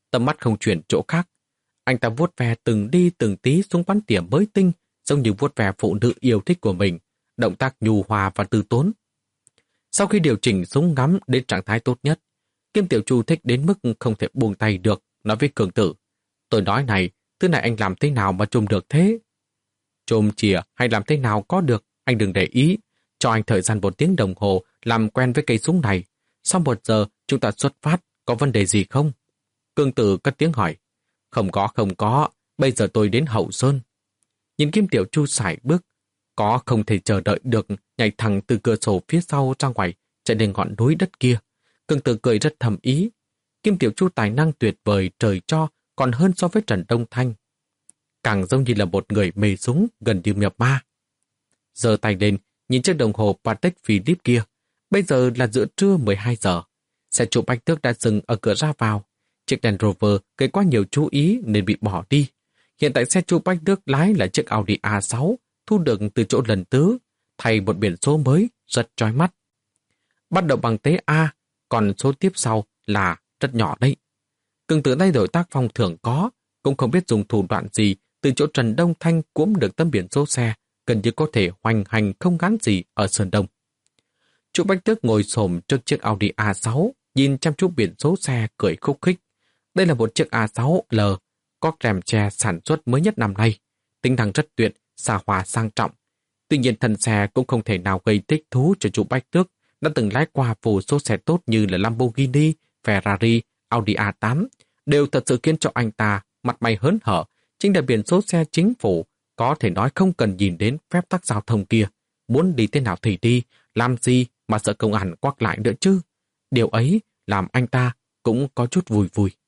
Tầm mắt không chuyển chỗ khác. Anh ta vuốt ve từng đi từng tí súng bắn tỉa mới tinh, giống như vuốt ve phụ nữ yêu thích của mình, động tác nhu hòa và từ tốn. Sau khi điều chỉnh súng ngắm đến trạng thái tốt nhất, Kim Tiểu Chu thích đến mức không thể buông tay được, nói với Cường Tử. Tôi nói này, thứ này anh làm thế nào mà trùm được thế? Trùm chìa hay làm thế nào có được, anh đừng để ý. Cho anh thời gian một tiếng đồng hồ làm quen với cây súng này. Sau một giờ chúng ta xuất phát, có vấn đề gì không? Cường Tử cất tiếng hỏi. Không có, không có, bây giờ tôi đến Hậu Sơn. Nhìn Kim Tiểu Chu sải bước, có không thể chờ đợi được, nhảy thẳng từ cửa sổ phía sau ra ngoài, chạy lên ngọn núi đất kia. Cường Tử cười rất thầm ý. Kim Tiểu Chu tài năng tuyệt vời trời cho còn hơn so với Trần Đông Thanh. Càng giống như là một người mê súng gần như nhập ma. Giơ tay lên, nhìn chiếc đồng hồ Patek Philippe kia. Bây giờ là giữa trưa mười hai giờ. Xe chụp Bạch Tước đã dừng ở cửa ra vào. Chiếc Land Rover gây quá nhiều chú ý nên bị bỏ đi. Hiện tại xe chụp Bạch Tước lái là chiếc Audi A sáu thu được từ chỗ lần tứ, thay một biển số mới rất chói mắt. Bắt đầu bằng tế A, còn số tiếp sau là rất nhỏ đấy. Cường Tử thay đổi tác phong thường có, cũng không biết dùng thủ đoạn gì từ chỗ Trần Đông Thanh cuỗm được tấm biển số xe, gần như có thể hoành hành không ngán gì ở Sơn Đông. Chú Bạch Tước ngồi xổm trước chiếc Audi A sáu, nhìn chăm chú biển số xe cười khúc khích. Đây là một chiếc A sáu L, có rèm che sản xuất mới nhất năm nay, tính năng rất tuyệt, xa hoa sang trọng. Tuy nhiên thân xe cũng không thể nào gây thích thú cho chú Bạch Tước đã từng lái qua vô số xe tốt như là Lamborghini, Ferrari, Audi A tám, đều thật sự khiến cho anh ta mặt mày hớn hở. Chính là biển số xe chính phủ, có thể nói không cần nhìn đến phép tắc giao thông kia. Muốn đi thế nào thì đi, làm gì mà sợ công an quắc lại nữa chứ. Điều ấy làm anh ta cũng có chút vui vui.